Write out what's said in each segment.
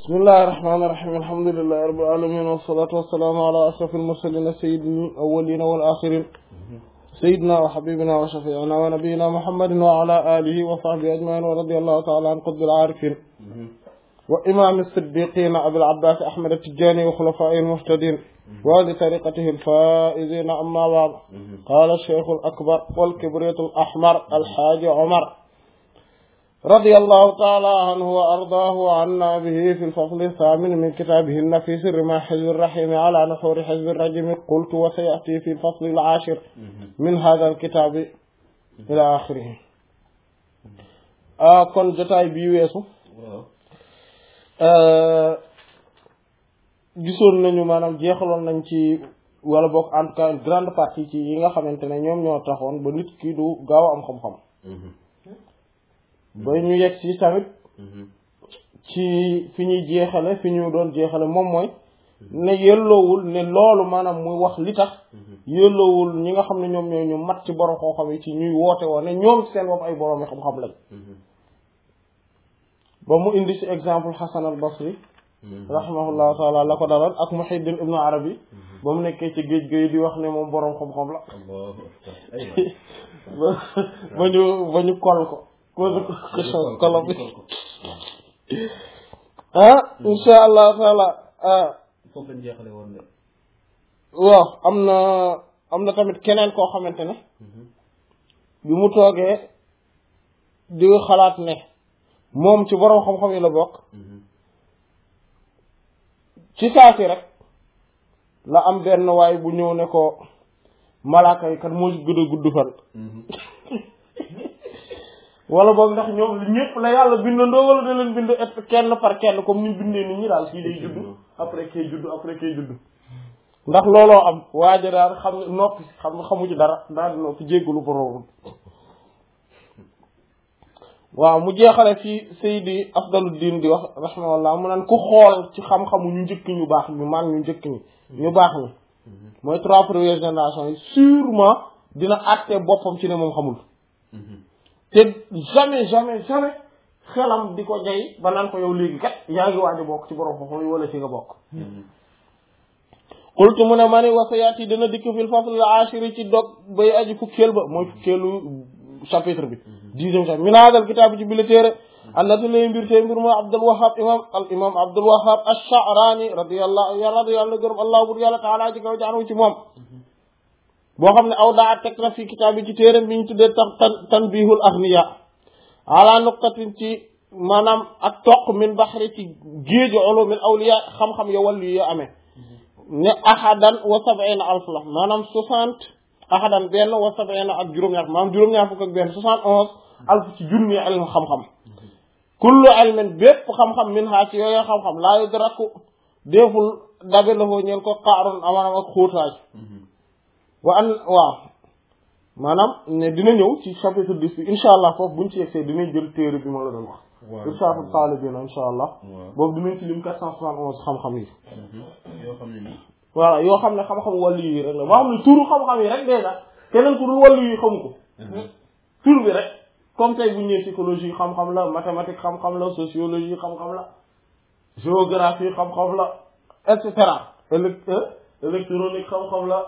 بسم الله الرحمن الرحيم الحمد لله رب العالمين والصلاة والسلام على أشرف المرسلين سيد الأولين والآخرين سيدنا وحبيبنا وشفيعنا ونبينا محمد وعلى آله وصحبه أجمعين ورضي الله تعالى عن قطب العارفين وإمام الصديقين أبي العباس أحمد التجاني وخلفائه المهتدين ولطريقته الفائزين. أما بعد، قال الشيخ الأكبر والكبريت الأحمر الحاج عمر رضي الله تعالى عنه وأرضاه عنا به في الفصل الثامن من كتابه النفيس رمى حزب الرحيم على نحور حزب الرجم. قلت وسيأتي في الفصل العاشر من هذا الكتاب إلى آخره. kon jotaay bi weesu gisoon nañu maanaam jeexaloon nañ ci wala bokk en tout cas une grande partie ci yi nga xamante ne ñoom ñoo taxoon ba nit ki du gaaw am xam-xam ba ñu yegg ci tamit ci fi ñuy jeexale fi ñu doon jeexale moom mooy ne yelloowul ne loolu maanaam muy wax li tax yelloowul ñi nga xam ne ñoom ñoo ñu mat ci borom xam-xam yi ci ñuy woote woon ne ñoom seen bopp ay borom xam-xam lañ ba mu indi ci exemple Hasan al-Basri rahimahullahu taala la ko dalal ak Muhyiddin ibnu Arabi ba mu nekkee ci géej géej di wax ne moom borom xam-xam la ba ñu kol ko kolo bi insha allah taala foofu lañ jeexale woon de waaw am na tamit keneen koo xamante ne bi mu toogee di xalaat ne moom ci borom xam-xam yi la bokk ci saasi rek la am benn waay bu ñëw ne ko malaaka yi kat moo gën a gudd fan wala boog ndax ñoom ñëpp la yàlla bindandoo wala da leen bind kenn par kenn comme ni bindee nit ñi daal kii day judd après kay judd ndax looloo am waaja daal xam noppi xamu ci dara daal di noppi jéggalu boroom. waaw mu jeexale fii Seydi Afdaluddin di wax rahimahullah mu naan ku xool ci xam-xamu ñu njëkk ñu baax ñu man ñu njëkk ñi ñu baax ñi mooy 3 premières générations yi sûrement dina àtte boppam ci ne moom xamul te jamais xelam di ko jay ba naan ko yow léegi kat yaa ngi waaj a bokk ci borom xam-xam yi wala ci nga bokk. qultu mu ne ma ni wasayaat yi dina dikk fil fasl al-ashiri ci dog bay aji fukkeel ba mooy fukkeelu chapitre bi 10e chapitre min hadal kitaab ci bi la téere annati lay mbir te mbir mooy Abdul Wahhab imam Abdul Wahhab ash-Sha'rani radiyallahu gërëm allah bur yàlla taala ji kaw jaanu ci moom boo xam ne aw daa teg na fi kitaab bi ci téere bi ñu tuddee tanbihul aghniya ala nuqtatin ci maanaam ak toq min baxri ci géeju ulumil awliya xam-xam ya wàllu ya amee ne ahadan wa sab'ina alf la maanaam 60 ahadan benn wa sab'ina ak juróom-ñaar maanaam juróom-ñaar fukk ak benn 71 alf ci junni ilm xam-xam kullu ilmin bépp xam-xam min ha ci yooyu xam-xam laa yudraku déeful dabe lafoo ñeen ko qaarun amaanaam ak xóotaay waaw maanaam ne dina ñëw ci chapitre 10 bi insha allah foofu buñ ci yegsee dinañ jël téere bi ma la doon wax irshadu talibina insha allah boobu dinañ ci lim 471 xam-xam yi yoo xam ne nii voilà yoo xam ne xam-xam wàllu yi rek la boo xam ne turu xam-xam yi rek déjà keneen ku dul wàllu yi xamu ko tur bi rek comme tey bu ñëwee psychologie xam-xam la mathématique xam-xam la sociologie xam-xam la géographie xam-xam la et cetera électronique xam-xam la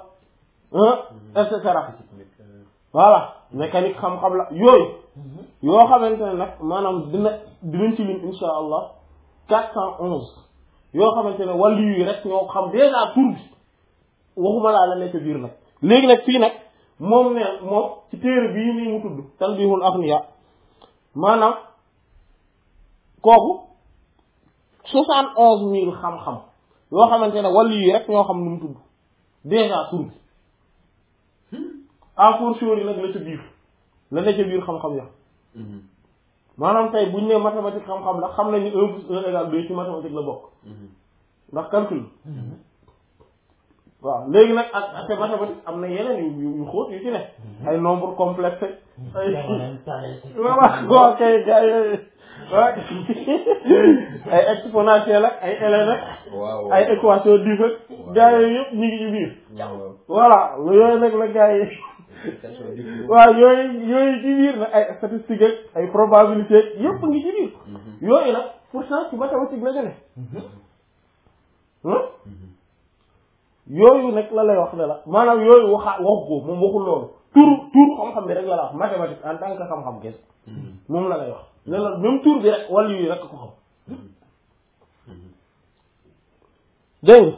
et cetera voilà mécanique xam-xam la yooyu yoo xamante ne nag maanaam dinañ ci lim insha allah 411 yoo xamante ne wàllu yi rek ñoo xam déjà tur bi waxuma laa la nekk biir nag léegi nag fii nag moom ci téere bii nii mu tudd tanbihul aghniya maanaam kooku 71000 xam-xam yoo xamante ne wàllu yi rek ñoo xam nu mu tudd déjà tur bi à fortiori nag la ca biir la ne ca biir xam-xam ya maanaam tey buñ ne mathématique xam-xam la xam nañu 1 plus 1 égale 2 ci mathématique la bokk ndax calcul waaw léegi nag ak te mathématique am na yeneen yu xóot yu ci ne ay nombre complexe ay waaw kay gars yooyu ay exponentiel ak ay ln ak ay équation diff ak gars yooyu yëpp ñu ngi ci biir voilà yooyu nag la gars yi waaw yooyu ci biir nag ay statistique ak ay probabilité yëpp ngi ci biir yooyu nag pourtant ci mathématique la ñu ne yooyu nag la lay wax ne la maanaam yooyu waxu ko moom waxul loolu tur xam-xam bi rek la wax mathématique en tant que xam-xam kese moom la lay wax ne la même tur bi rek wàllu yi rek ko xam dégg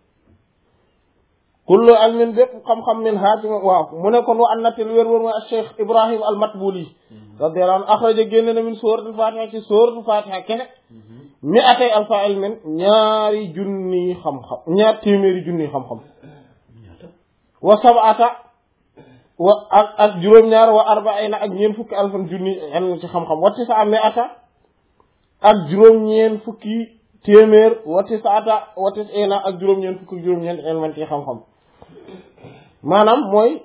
kullu ilmin bépp xam-xam min haati waaw mu ne kon wa annati lu wér wér mooy Cheikh Ibrahim al-Matbuli radiyallahu anhu axraja génne na min suratul Fatiha ci suratul Fatiha kese mi atay alfa ilmin ñaari junni xam-xam ñaar téeméeri junni xam-xam wa sab'ata wa ak juróom-ñaar wa arba'ina ak ñeen fukki alfan junni ilmin ci xam-xam wa tis'a mi ata ak juróom-ñeen fukki téeméer wa tis'ata wa tis'ina ak juróom-ñeen fukki juróom-ñeent ilmin ci xam-xam maanaam mooy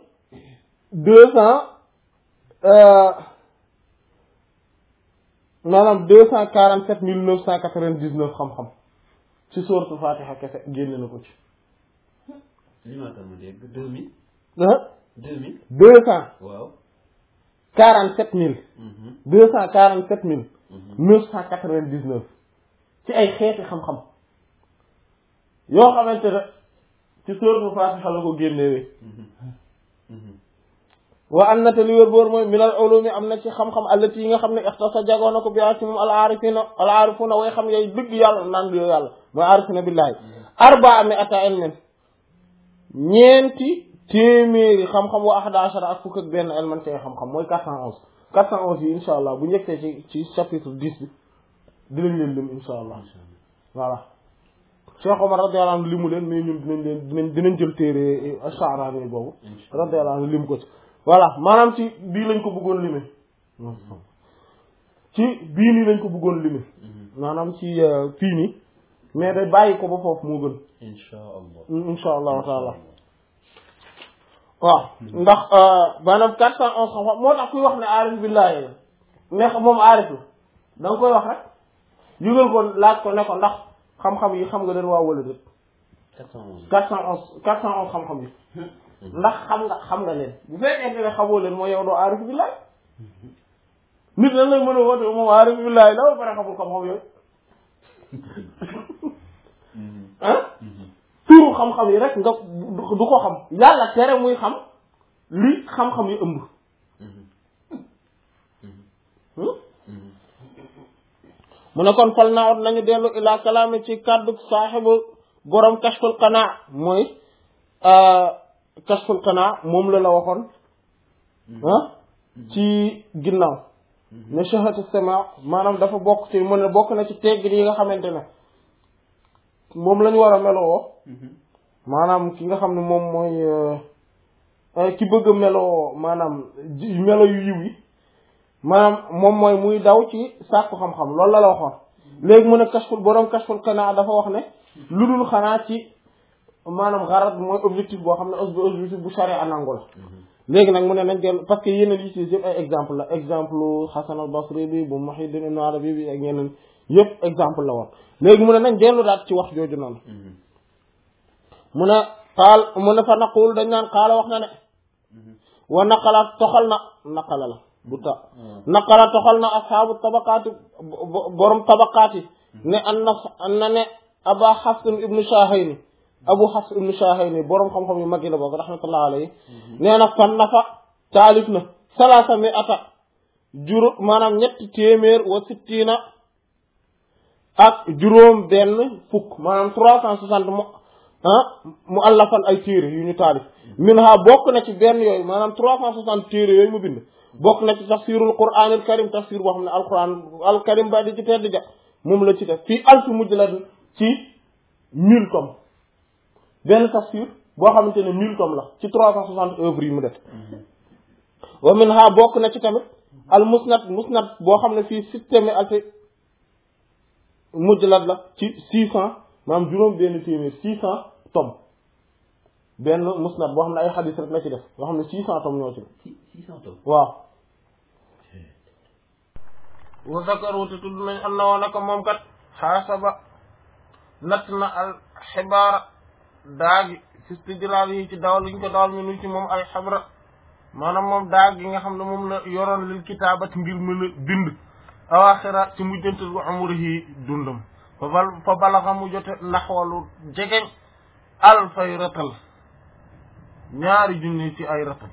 247,999 xam-xam ci sourate Fatiha kese génne na ko ci. li ma tax ma dégg 2000. 2000. 200. waaw. 47,000. 247,999 ci ay xeeti xam-xam yoo xamante ne ci sourate Fatiha la ko génnewee. wa an na te li wér boor mooy minal ulumi am na ci xam-xam allati yi nga xam ne ixtasa jagoo na ko bi ci moom al aarifuna way xam yooyu dëgg yàlla naan yooyu yàlla mooy aarifuna billahi arbaa mi'ata ilmin ñeenti téeméeri xam-xam wa ahada ashara ak fukk ak benn ilman ci xam-xam mooy 411 411 yi insha allah bu njëkkee ci chapitre 10 bi dinañ leen lim insha allah voilà Cheikh Omar radiyallahu anhu limu leen mais ñun dinañ jël téere Ash'arani boobu radiyallahu anhu lim ko ci voilà maanaam ci bii lañ ko bëggoon lime ci bii nii lañ ko bëggoon lime maanaam ci fii nii mais day bàyyi ko ba foofu moo gën insha allahu taala waaw ndax maanaam 411 xam-xam moo tax kuy wax ne aarif billahi neex moom aarif la da nga koy wax rek yëgal ko laaj ko ne ko ndax xam-xam yi xam nga leen waa wala déet 411 xam-xam yi ndax xam nga leen bu fekkee ne xamoo leen mooy yow doo aarif billahi nit lan lay mën a woote moom aarif billahi la ba pare xamul xam-xam yooyu turu xam-xam yi rek nga du ko xam yàlla tere muy xam li xam-xam yi ëmb mu ne kon fal naa ot nañu dellu ila kalaami ci kàddu saaxibu borom kashful qanaa mooy kashful qanaa moom la waxoon ci ginnaaw ne shahatu sama maanaam dafa bokk ci mu ne bokk na ci teggin yi nga xamante ne moom la ñu war a meloo maanaam ki nga xam ne moom mooy ki bëgg a meloo maanaam melo yu yiw yi maanaam moom mooy muy daw ci sàkku xam-xam loolu la waxoon léegi mu ne kashful borom kashful qanaa dafa wax ne lu dul xanaa ci maanaam xarat mooy objectif boo xam ne objectif bu charia nangu la léegi nag mu ne nañ dellu parce que yeneen yi ci yëpp ay exemple la exemple Hasan al-Basri bi bu Muhyiddin Ibn Arabi bi ak yeneen yëpp exemple la woon léegi mu ne nañ dellu daat ci wax jooju noonu mu ne fa naqul dañ naan xaala wax na ne wa naqala toxal na naqala la bu ta naqala toxal na ashaabu tabaqaati borom tabaqaati ne an na ne Aba Hafs ibnu Shahayni Abu Hafs ibnu Shahayni borom xam-xam yu mag yi la bokk rahmatullah alayhi nee na fan na fa taalif na salaasa mi ata maanaam ñetti téeméer wa sittina ak juróom benn fukk maanaam 360 mu allafan ay téere yu ñu taalif min ha bokk na ci benn yooyu maanaam 360 téere yooyu mu bind bokk na ci tafsirul Qur'anil Karim tafsir boo xam ne al Karim ba di ci tedd ja moom la ci def fii alfi mujallad ci 1000 tomes benn tafsir boo xamante ne 1000 tomes la ci 360 œuvres yi mu def wa min ha bokk na ci tamit al musnad boo xam ne fii système alfi mujallad la ci 600 maanaam juróom benn téeméer 600 tomes benn musnad boo xam ne ay xadis rek la ci def yoo xam ne 600 tomes ñoo ci def 600 tomes waaw wa zakaru te tudd nañ am na woon naka moom kat xaasaba natt na al xibaara daagi fistijlaal yi ci dawal liñ ko dawal mi nu ci moom al xabra maanaam moom daag gi nga xam ne moom la yoroon lil kitaabat ngir mën a bind awaaxira ci mujjantal gu umrihi dundam fa balaxa mu jote naxwalu jegeñ alfay ratal 2,000 ci ay ratal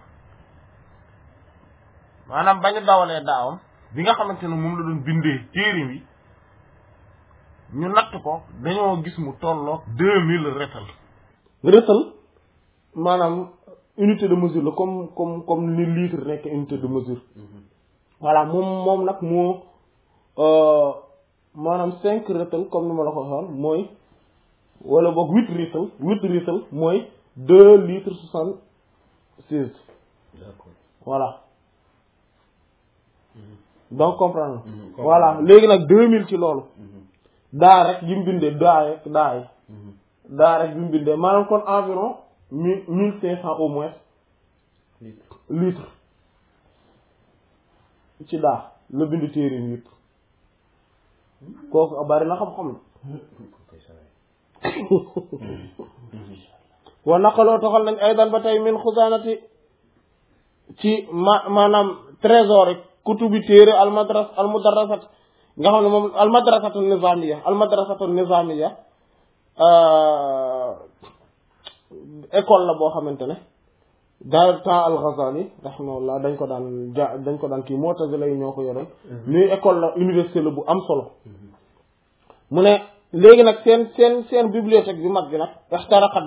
maanaam bañu dawalee daawam bi nga xamante ne moom la doon bindee téere wi ñu natt ko dañoo gis mu tolloog 2000 retal maanaam unité de mesure la comme ni litre nekk unité de mesure voilà moom nag moo maanaam 5 retal comme ni ma la ko waxoon mooy wala boog 8 retal mooy 2 litres 76 d'accord voilà donc comprendre voilà léegi nag 2000 ci loolu daa rek yi mu bindee daa rek bi mu bindee maanaam kon environ 1500 au moins litres ci daa la bind téere yi yëpp kooku bari na xam-xam na wa naqaloo toxal nañ aydan ba tey min xusaanati ci maanaam trésor yi kutubi téere almudarasat nga xam ne moom almadrasatu nizamiya école la boo xamante ne dans temps al-Ghazali rahimahullah dañ ko daan kii Mu'tazila yi ñoo ko yoroon nii école la université la bu am solo mu ne léegi nag seen bibliothèque bi mag bi nag ixtaraxat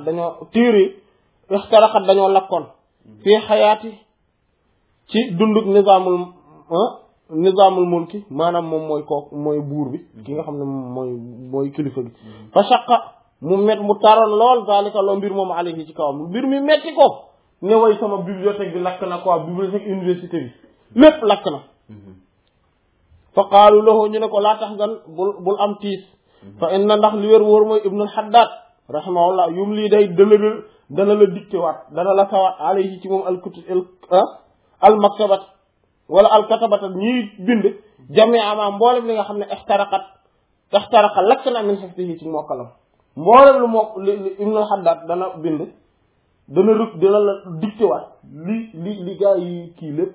dañoo lakkoon fii xayaati ci dunduk nizaamul mulki maanaam moom mooy buur bi ki nga xam ne mooy kilifa gi fa shaqa mu taroon lool zalika loo mbir moom alayhi ci kawam mbir mi metti ko ne way sama bibliothèque bi lakk na quoi bibliothèque université bi lépp lakk na fa qaalu lahu ñu ne ko laa tahzan bul am tiis fa inna ndax li wér wóor mooy ibnul Haddad rahimahullah yum lii day dana la dicté waat dana la sawaat alayhi ci moom al maktabat wala al katabatat ñiy bind jamia ma mboolem li nga xam ne ixtaraqa lakk na min hifzihi ci mokkalam mboolem lu mokk li ibnul Haddad dana bind dana la dicté waat li gaa yi kii lépp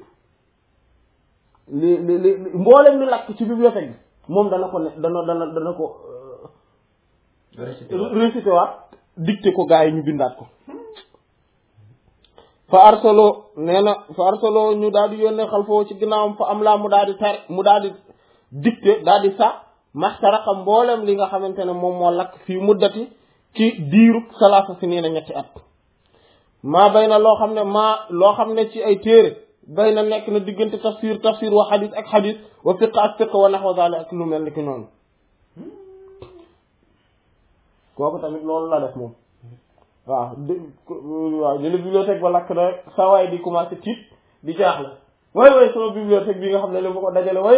li mboolem li lakk ci bibliothèque bi moom dana ko dana ko récité waat dicté ko gaa yi ñu bindaat ko fa arsaloo ñu daal di yónnee xalfoo ci ginnaawam fa am laa mu daal di dicté daal di sa maxtaraqa mboolem li nga xamante ne moom moo lakk fii muddati ci diirub salaasa siniina 3 at maa bay na loo xam ne ci ay téere bay na nekk na diggante tafsir wa xadis ak xadis wa fiq ak fiq wa naxwa zaalik ak lu mel ni ki noonu kooku tamit loolu la def moom waaw jële bibliothèque ba lakk na sa waay di commencé tiit di jaaxle way sama bibliothèque bi nga xam ne li ma ko dajale way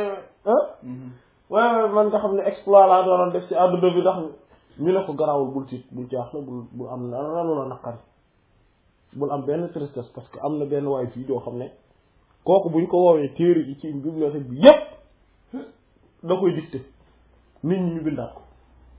man nga xam ne exploit laa doon def ci àdduna bi ndax ñu ne ko garawul bul tiit bul jaaxle bul am ranu la naqari bul am benn tristesse parce que am na benn waay fii doo xam ne kooku buñ ko woowee téere yi ci bibliothèque bi yépp da koy dicté nit ñi ñu bindaat ko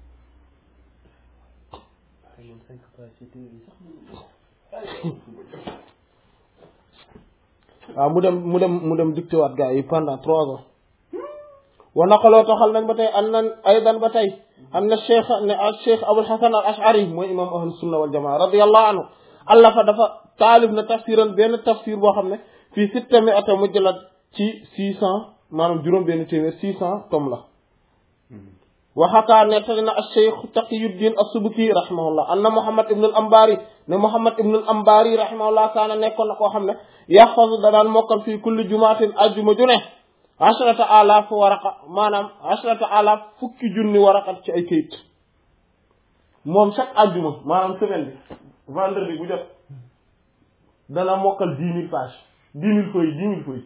waaw mu dem dicté waat gars yi pendant 3 ans wa naqaloo toxal nañ ba tey aydan ba tey am na cheikh Abul Hasan al Ash'ari mooy imam ahlu sunna wal jamaa radiyallahu anhu allah fa dafa taalif na tafsiran benn tafsir boo xam ne fii 600 mujallad ci 600 maanaam juróom benn téeméer 600 tom la waxakaa nettali na acheikh Taqiyuddin as-Subki rahimahullah anna Muhammad ibn al Ambari rahimahullah kaana nekkoon na koo xam ne yaxfazu da daan mokkal fii kulli jumaatin ajjuma ju ne 10,000 waraqa maanaam 10,000 fukki junni waraqat ci ay kayit moom chaque ajjuma maanaam semaine bi vendredi bu jot dana mokkal 10,000 pages 10,000 feuilles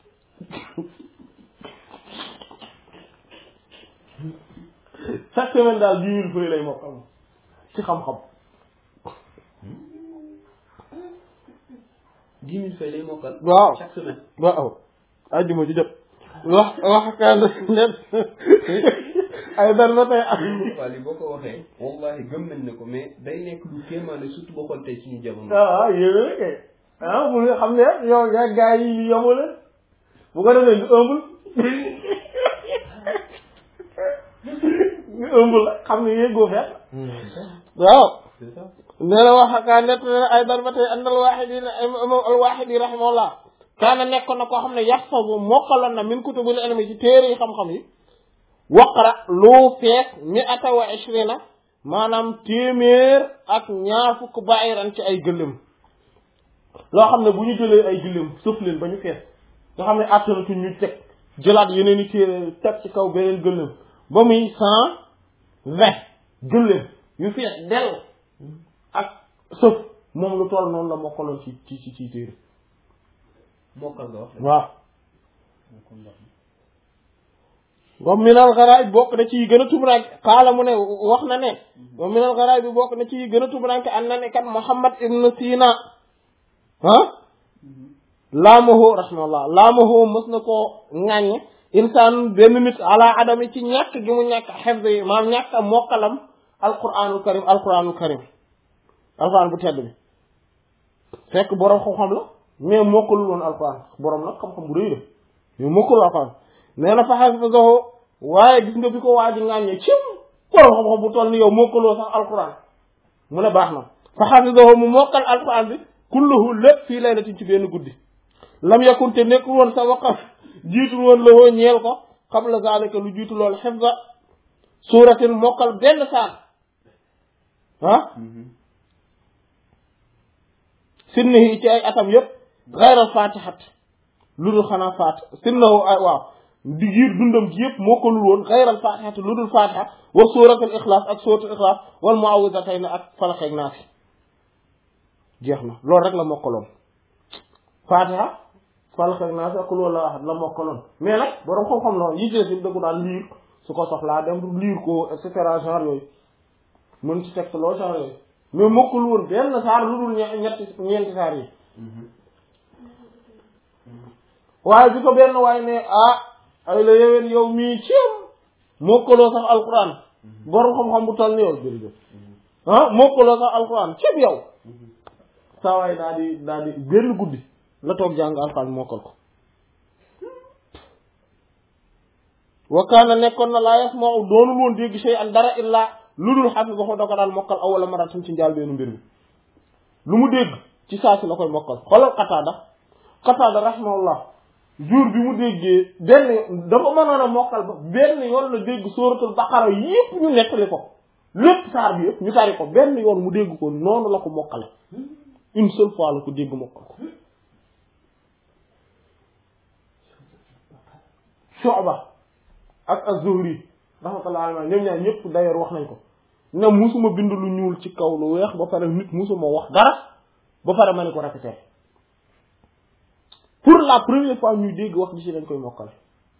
chaque semaine daal 10,000 feuilles lay mokkal ci xam-xam 10,000 feuilles lay mokkal. waaw chaque semaine. waaw ajjuma ci jot wax kaan net ay dan ba tey am waaw li boo ko waxee wallahi gëm nañ ne ko mais day nekk lu kéemaane surtout boo xool tey suñu jamono. waaw yéen kay bu nga xam ne yow gaa yi li yomb la bu ko defee du ëmbul ëmb la xam ne yéegoo fet waaw nee na wax kaa nett ne ay dal ba tey andal Waaqidi imam al-Waaqidi rahimahullah kaana nekkoon na koo xam ne yaxfazu mokkaloon na min kutubul ilmi ci téere yi xam-xam yi waqra lu fees mi'ata wa ishrina maanaam téeméer ak ñaar fukk ba'iran ci ay gëléem loo xam ne bu ñu jëlee ay gëléem sëf leen ba ñu fees nga xam ne attanatu ñu teg jëlaat yeneen i téere teg ci kaw beneen gëléem ba muy 120 gëléem yu fees del ak sëf moom lu toll noonu la mokkaloon ci téere mokkal nga wax waaw moom minal garaib bokk na ci yi gën a tumuranke xaala mu ne wax na ne moom minal garaib bi bokk na ci yi gën a tumuranke an na ne kat Muhammad ibn Sina laamahu rahimahullah laamahu mës na koo ŋàññe insaan benn nit ala adami ci ñàkk gi mu ñàkk xefd yi maanaam ñàkk a mokkalam alquranul karim alquran bu tedd bi fekk boroom xam-xam la mais mokkalul woon alquran boroom nag xam-xam bu rëy la mais mokkalul alquran nee na fa hafizahu waaye gis nga bi ko waa ji ŋàññe ci boroom xam-xam bu toll ni yow mokkaloo sax alquran mu ne baax na fa hafizahu mu mokkal alquran bi kulluhu lépp fii laylatin ci benn guddi lam yakun te nekkul woon sa waqaf jiitul woon la woo ñeel ko qabla zalika lu jiitu loolu hifza suratin mokkal benn saar sinnihi ci ay atam yëpp ghayral fatihat lu dul xanaa sinnahu ay waaw di giir dundam gi yëpp mokkalul woon ghayral fatihat lu dul fatiha wa suratul ikhlas ak suratul ikhlas wal mu'awwidhatayn ak falaq ak naas jeex na loolu rek la mokkaloon fatiha falaq ak naas ak loolu la mokkaloon mais nag borom xam-xam la yi ci da ko daan liir su ko soxlaa dem liir ko et cetera genre yooyu mën ci teg loo genre yooyu mais mokkul woon benn saar lu dul ñeenti saar yi waaye bi ko benn waaye ne ay la yeween yow mii ceem mokkaloo sax alquran borom xam-xam bu toll ni yow jërëjëf mokkaloo sax alquran ceem yow saa waay daa di benn guddi la toog jàng alquran mokkal ko wa kaana nekkoon na laa yasma'u doonul woon dégg shay'an dara illaa lu dul hafizahu da ko daan mokkal awwala maratin ci njaal beenu mbir mi lu mu dégg ci saa si la koy mokkal xoolal Qataada rahimahullah jour bi mu déggee benn dafa mënoon a mokkal ba benn yoon la dégg suratul baqara yépp ñu nettali ko lépp saar bi yépp ñu tari ko benn yoon mu dégg ko noonu la ko mokkale une seule fois la ko dégg mokkal ko Shu'ba ak az-Zuhri rahmatullahi alayhi ñoom ñaar ñëpp d'ailleurs wax nañ ko ne musuma bind lu ñuul ci kaw lu weex ba pare nit musuma wax dara ba pare ma ne ko répéter pour la première fois ñuy dégg wax ji ci dañ koy mokkal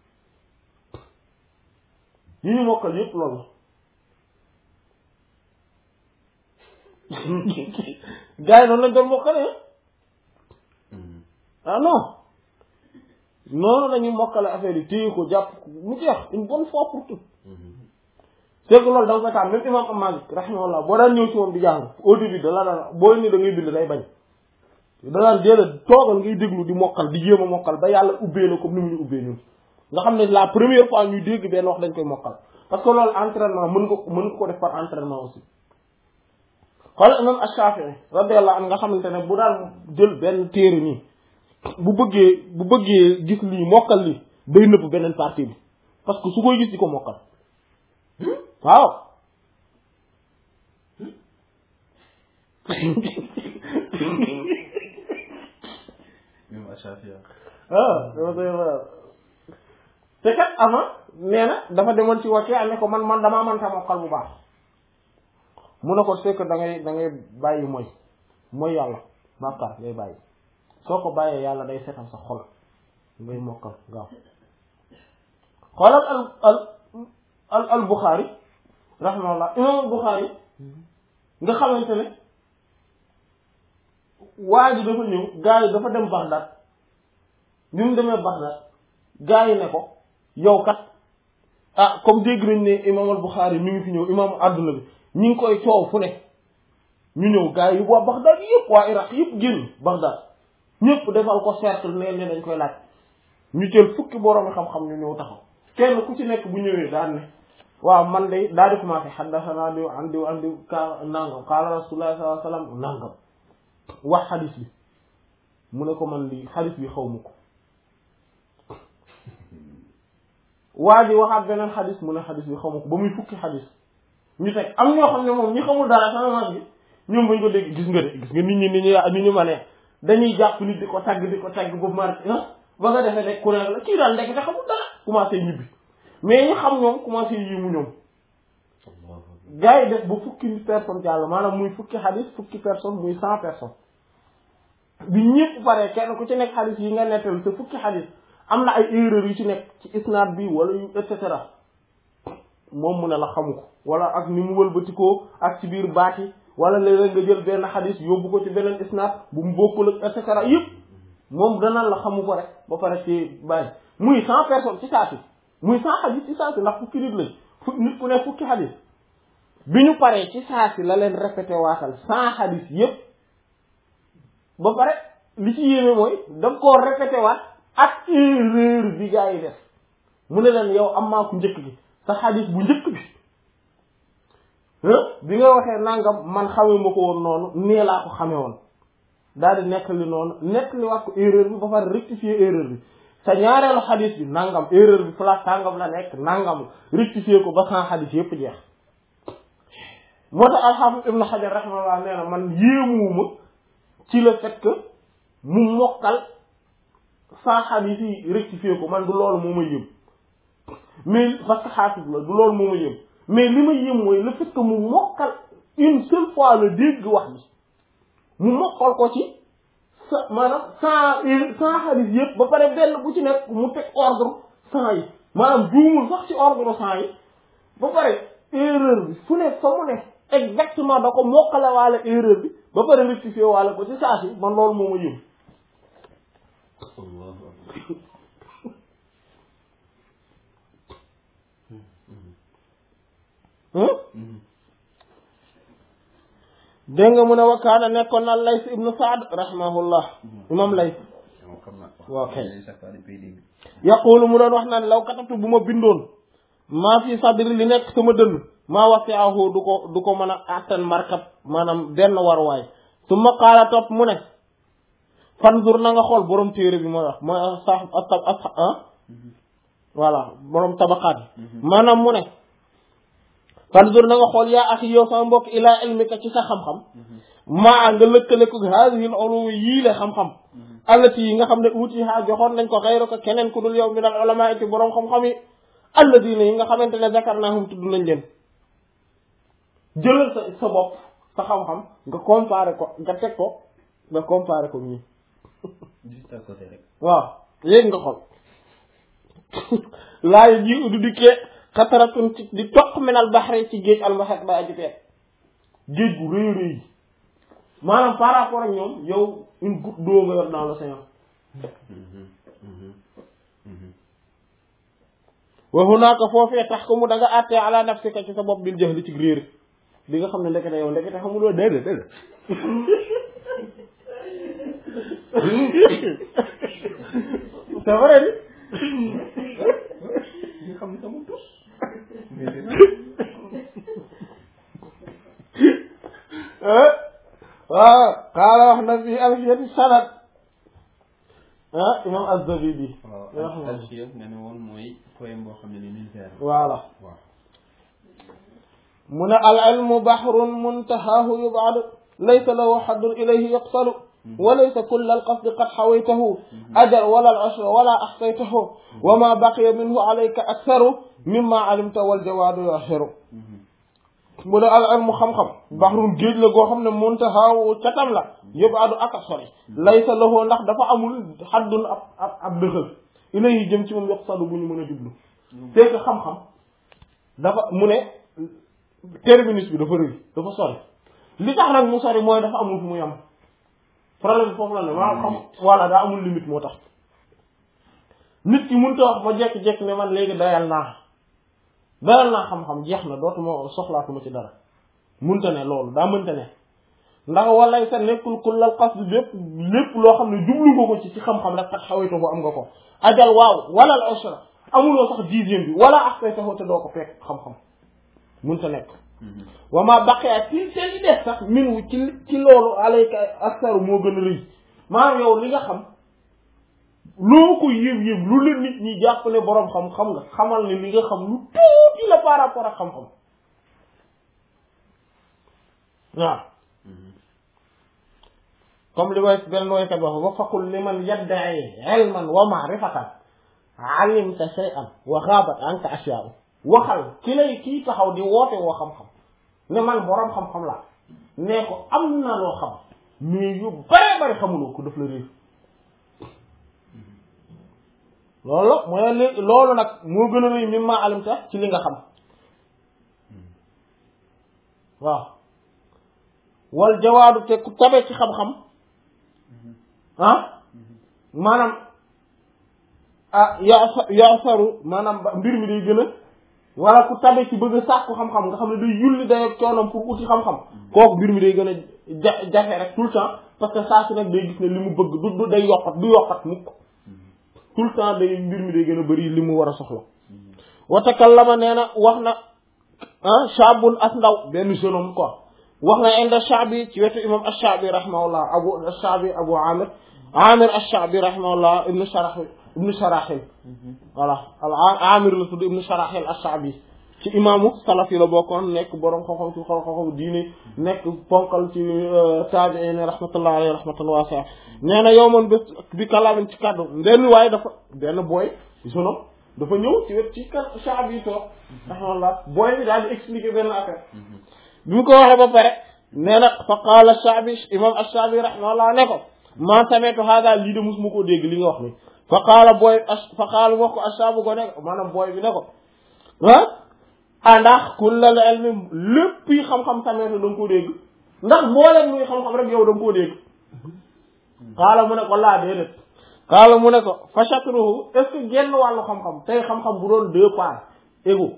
yi ñu mokkal yépp loolu gars yi noonu lañ doon mokkale ah non noonu lañuy mokkale affaire yi téye ko jàpp ko mu jeex une bonne fois pour tout c'est que loolu da nga koy taam même imam Malik rahimahullah boo daan ñëw ci moom di jàng au début da la daan boo ni da ngay bind day bañ da daan déedéet toogal ngay déglu di mokkal di jéem a mokkal ba yàlla ubbee la comme ni mu ñu ubbee ñun nga xam ne la première fois ñuy dégg benn wax dañ koy mokkal parce que loolu entraînement mën nga ko def par entraînement aussi xoolal imam Ash-Shafi'i radiyallahu anhu nga xamante ne bu daan jël benn téere nii bu bëggee gis lii mokkal lii day nëbb beneen partie bi parce que su koy gis di ko mokkal waaw même Ash-Shafi'i te kat ama nee na dafa demoon ci wàcce ne ko man damaa mënta mokkal bu baax mu ne ko c'est que da ngay bàyyi mooy yàlla bàkkaar ngay bàyyi soo ko bàyyee yàlla day setal sa xol ngay mokkal gaaw xoolal al Bukhari rahimahullah imam Bukhari nga xamante ne waa ji dafa ñëw gaa yi dafa dem Baghdad bi mu demee Baghdad gaa yi ne ko yow kat comme dégg nañ ne imam al Bukhari mi ngi fi ñëw imam àdduna bi ñi ngi koy coow fu ne ñu ñëw gaa yi waa Baghdad yëpp waa Iraq yëpp génn Baghdad ñëpp defal ko cercle ne dañ koy laaj ñu jël fukki boroomi xam-xam ñu ñëw taxaw kenn ku ci nekk bu ñëwee daan ne waaw man de daal di commencé haddathana diw an diw an diw ka nangam qaala rasulullah sallallahu alayhi wasallam nangam wax xadis bi mu ne ko man di xadis bi xaw ma ko waa ji waxaat beneen xadis mu ne xadis bi xaw ma ko ba muy fukki xadis ñu teg am ñoo xam ne moom ñi xamul dara sama mag bi ñoom bañ ko dégg gis nga nit ñi ni ñu ma ne dañuy jàpp nit di ko tagg ba mar ba nga defee rek ku ne la kii daal ndekk te xamul dara commencé ñibbi mais ñi xam ñoom commencé yimu ñoom gars yi def ba fukki personne jàll maanaam muy fukki xadis fukki personne muy 100 personnes bi ñëpp pare kenn ku ci nekk xadis yi nga nettal te fukki xadis am na ay erreur yu ci nekk ci isnaad bi wala yu et cetera moom mu ne la xamu ko wala ak ni mu wëlbatikoo ak ci biir baat yi wala léeg-léeg nga jël benn xadis yóbbu ko ci beneen isnaad bu mu bokkul ak et cetera yëpp moom danaan la xamu ko rek ba pare ci bàyyi muy 100 personnes ci saasi muy 100 xadis ci saasi ndax fukki nit lañ nit ku ne fukki xadis bi ñu paree ci saasi la leen répété waatal 100 xadis yëpp ba pare li ci yéeme mooy danga koo répété waat ak erreur bi gaa yi def mu ne leen yow am maa ku njëkk gi sa xadis bu njëkk bi nga waxee nangam man xamee ma ko woon noonu nee laa ko xamee woon daal di nekk li noonu nekk li wax ko erreur bi ba pare rectifier erreur bi sa ñaareelu xadis bi nangam erreur bi place sangam la nekk nangam rectifier ko ba 100 xadis yépp jeex moo tax al-Hafiz Ibn Hajar rahimahullah nee na man yéemuwuma ci le fait que mu mokkal 100 xadis yi rectifier ko man du loolu moo ma yëm mais parce que xaafis la du loolu moo ma yëm mais li ma yëm mooy le fait que mu mokkal une seule fois la dégg wax bi mu mokkal ko ci maanaam 100 xadis yëpp ba pare benn bu ci nekk mu teg ordre 100 yi maanaam juumul sax ci ordre 100 yi ba pare erreur bi fu ne fa mu ne exactement da ko mokkale waale erreur bi ba pare rectifier waale ko ci saa si man loolu moo ma yëm dégg nga mu ne wakaana nekkoon na Lays ibnu Saad rahimahullah imam Lays waaw kay yaqulu mu doon wax naan law katabtu bu ma bindoon maa fi sadri li nekk sama dënn maa wasi'ahu du ko mën a attan markab maanaam benn waruwaay summa qaala topp mu ne fanzur na nga xool borom téere bi mooy wax mooy saaxib voilà borom tabaqaat yi maanaam mu ne fanzur na nga xool yaa axi yow sama mbokk ilaa ilmika ci sa xam-xam maa nga lëkkale ko haadihi al-ulum yii le xam-xam allati yi nga xam ne uutiha joxoon nañ ko xayru ko keneen ku dul yow min al-ulama ci borom xam-xam yi alladina yi nga xamante ne zakarnahum tudd nañ leen jëlal sa bopp sa xam-xam nga comparé ko nga teg ko nga comparé ko ñii juste à côté rek waaw léegi nga xool laay ji du dikkee xataratun ci di toq minal baxri ci géej almaxet ba aji peet géej gu rëy rëy yi maanaam par rapport ak ñoom yow une goutte d'eau nga yor dans l'océan wa hunaka foofee tax ko mu da nga àttee ala nafsika ci sa bopp bil jahli ci réer bi nga xam ne ndekete yow ndekete xamuloo déedéet c'est vrai ni nga xam ne xamul tus waaw xaala wax na fi alfiyati sanad imam Az-Zabidi waaw alfiya nga ne woon mooy poème boo xam ne ni militaire voilà waaw mu ne al ilmu bahrun muntahaahu yub'adu laysa lahu haddun ilayhi yuqsalu wa laysa kulla al qasdi qad hawaytahu ajal wala al ashra wala ahsaytahu wa ma baqiya minhu alayka aktharu mimma alimta wal jawaadu yashiru mu ne al ilmu xam-xam bahrun géej la goo xam ne muntahaahu catam la yub'adu ak a sori laysa lahu ndax dafa amul haddun ab dëxal ilayhi jëm ci moom yuqsalu bu ñu mën a jublu c'est que xam-xam dafa mu ne terminus bi dafa rëy dafa sori li tax nag mu sori mooy dafa amul fu mu yam problème bi foofu la ne maa xam voilà daa amul limite moo tax nit ki mënut a wax ba jekk-jekk ne man léegi doyal naa xam-xam jeex na dootuma soxlaatuma ci dara mënta ne loolu daa mënta ne ndax walay sa nekkul kullal qasd lépp loo xam ne jublu nga ko ci xam-xam rek kat xawayto bu am nga ko ajal waaw wala al usra amuloo sax 10e bi wala ahsaytahu te doo ko fekk xam-xam mënta nekk wa ma baqiya ci seen i des sax min wu ci loolu alayka aksaru moo gën a rëy maanaam yow li nga xam loo ko yëg-yëg lu la nit ñi jàpp ne boroom xam-xam nga xamal ne li nga xam lu tuuti la par rapport ak xam-xam waaw comme li way benn woykat wax wa faqul liman yadda'i ilman wa ma'rifatan alimta shay'an wa ghabat anka ashya'u waxal ki lay kii taxaw di woote woo xam-xam ne man boroom xam-xam la nee ko am na loo xam mais yu bare bare xamuloo ko daf la réer loolu mooy loolu nag moo gën a rëy mimma alimta ci li nga xam waaw wal jawaadu te ku tabe ci xam-xam maanaam yaasaru maanaam mbir mi day gën a wala ku tabe ci bëgg a sàkku xam-xam nga xam ne day yulli dayo coonom pour uti xam-xam kooku mbir mi day gën a jafe rek tout le temps parce que saa si nag day gis ne li mu bëgg du day yokkat mukk tout le temps day mbir mi day gën a bëri li mu war a soxla wa takallama nee na wax na shabun as ndaw benn jeune homme quoi wax na inda Sha'bi ci wetu imam ash-Sha'bi rahimahullah abu Amir ash-Sha'bi rahimahullah ibnu Sharahil voilà Amir la tudd ibnu Sharahil ash-Sha'bi ci imaamu salaf yi la bokkoon nekk boroom xam-xam ci xam-xam diine nekk ponkal ci taabi'iin rahmatullah alayhi rahmatan wasi'a nee na yow man bés bi kalaamin ci kàddu benn waaye benn booy jeune dafa ñëw ci wet ci Sha'bi yi toog rahimahullah booy bi daal di expliquer benn affaire bi mu ko waxee ba pare nee na fa qaala Sha'bi imam ash-Sha'bi rahimahullah ne ko ma sami'tu hada lii de musuma koo dégg li nga wax ni fa qaala wax ko ash-Sha'bi ko ne maanaam booy bi ne ko ndax kullal ilmi lépp yi xam-xam sami'tu da nga koo dégg ndax mbooleem luy xam-xam rek yow da nga koo dégg qaala mu ne ko laa déedéet qaala mu ne ko fa shatruhu est-ce que genn wàllu xam-xam tey xam-xam bu doon 2 parts égaux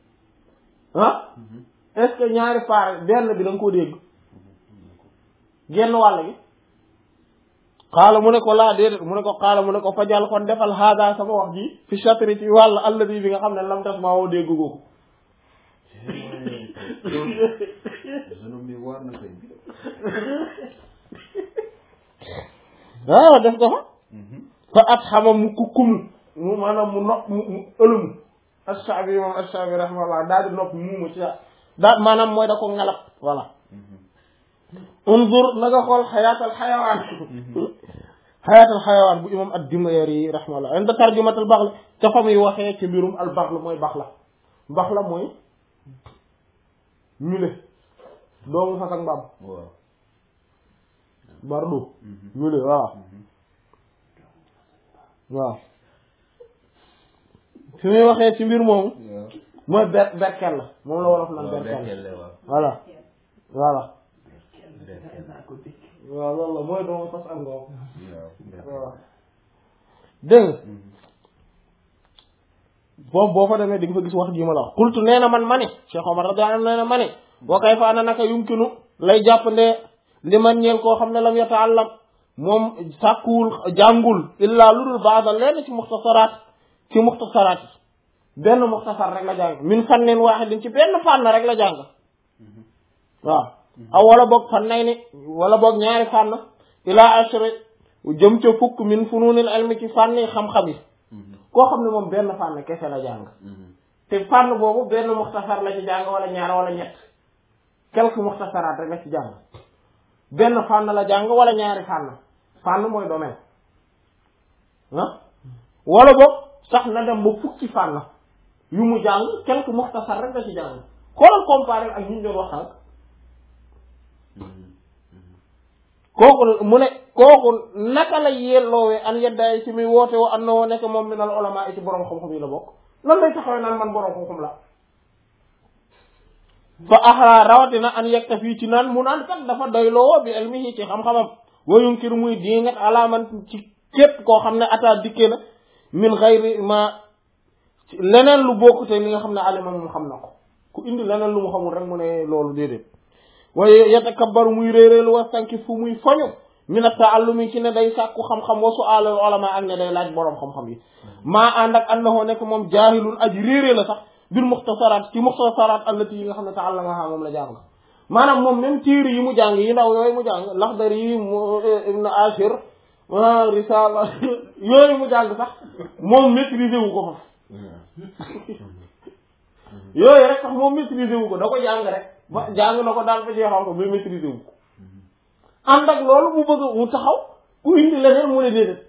est-ce que ñaari part benn bi da nga koo dégg genn wàll gi xaala mu ne ko laa déedéet mu ne ko xaala mu ne ko fajal kon defal hada sama wax ji fi shatri ci wàll alladi bi nga xam ne lam tas maa woo dégg ko waaw def ko fa at xama mu kukumu mu maanaam mu nopp mu ëlëmu ash-Sha'bi moom ash-Sha'bi rahimahullah daal di nopp muumu ci daal maanaam mooy da ko ngalab voilà unzur na nga xool xayaatal xayawaan bu imam ad-Dimyari rahimahullah inda tarjumatul Baghl ca fa muy waxee ci mbirum al Baghl mooy Baxla mooy mule doomu fas ak mbaam bardu mule waaw fi muy waxee ci mbir moomu mooy berkel la moom la wolof naan berkel voilà waaw loolu la mooy doomu fas ak ngoom waaw dégg boobu boo fa demee di nga fa gis wax ji ma la wax qultu nee na man mani Cheikh Omar radiyallahu anhu nee na mani boo kay fa ana naka yumkinu lay jàppandee li man ñeel koo xam ne lam yata'allam moom sàkkuwul jàngul illaa lu dul baada leen ci muxtasaraat yi benn muxtasar rek la jàng min fannin waahidin ci benn fànn rek la jàng waaw aw wala boog fannay ni wala boog ñaari fànn ilaa ashri jëm ca fukk min fununil ilmi ci fànni xam-xam yi koo xam ne moom benn fànn kese la jàng te fànn boobu benn muxtasar la ci jàng wala ñaar wala ñett quelques muxtasaraat rek la ci jàng benn fànn la jàng wala ñaari fànn mooy domaine wala boog sax na dem ba fukki fànn yu mu jàng quelques muxtasar rek la ci jàng xoolal comparé ak ñu doon waxal kooku mu ne kooku naka la yelloowee an yeddaay ci muy woote woo an na woo nekk moom minal ulama ci borom xam-xam yi la bokk lan lay taxawee naan man borom xam-xam la fa axra rawatina an yegta fii ci naan mu naan kat dafa doyloo bi ilmihi ci xam-xamam wa yunkiru muy diingat alaaman ci képp koo xam ne ata dikkee na min xayri ma leneen lu bokkute li nga xam ne alima moom xam na ko ku indi leneen lu mu xamul rek mu ne loolu déedéet waaye yatakabbaru muy réeréelu wastanki fu muy foñu min at-ta'allumi ci ne day sàkku xam-xam wa su'aalul ulama ak ne day laaj boroom xam-xam yi maa ànd ak annahu nekk moom jaahilun aji réerée la sax bil muxtasaraat ci muxtasaraat allati yi nga xam ne ta'allamaha moom la jàng maanaam moom même téere yi mu jàng yi ndaw yooyu mu jàng Laxdari yi mu Ibn Ashir Risala yooyu mu jàng sax moom maîtriser wu ko faf yooyu rek sax moom maîtriser wu ko da ko jàng rek ba jàng na ko daal ba jeexal ko mais maîtriser wu ko ànd ak loolu mu bëgg mu taxaw ku indi leneen mu ne déedéet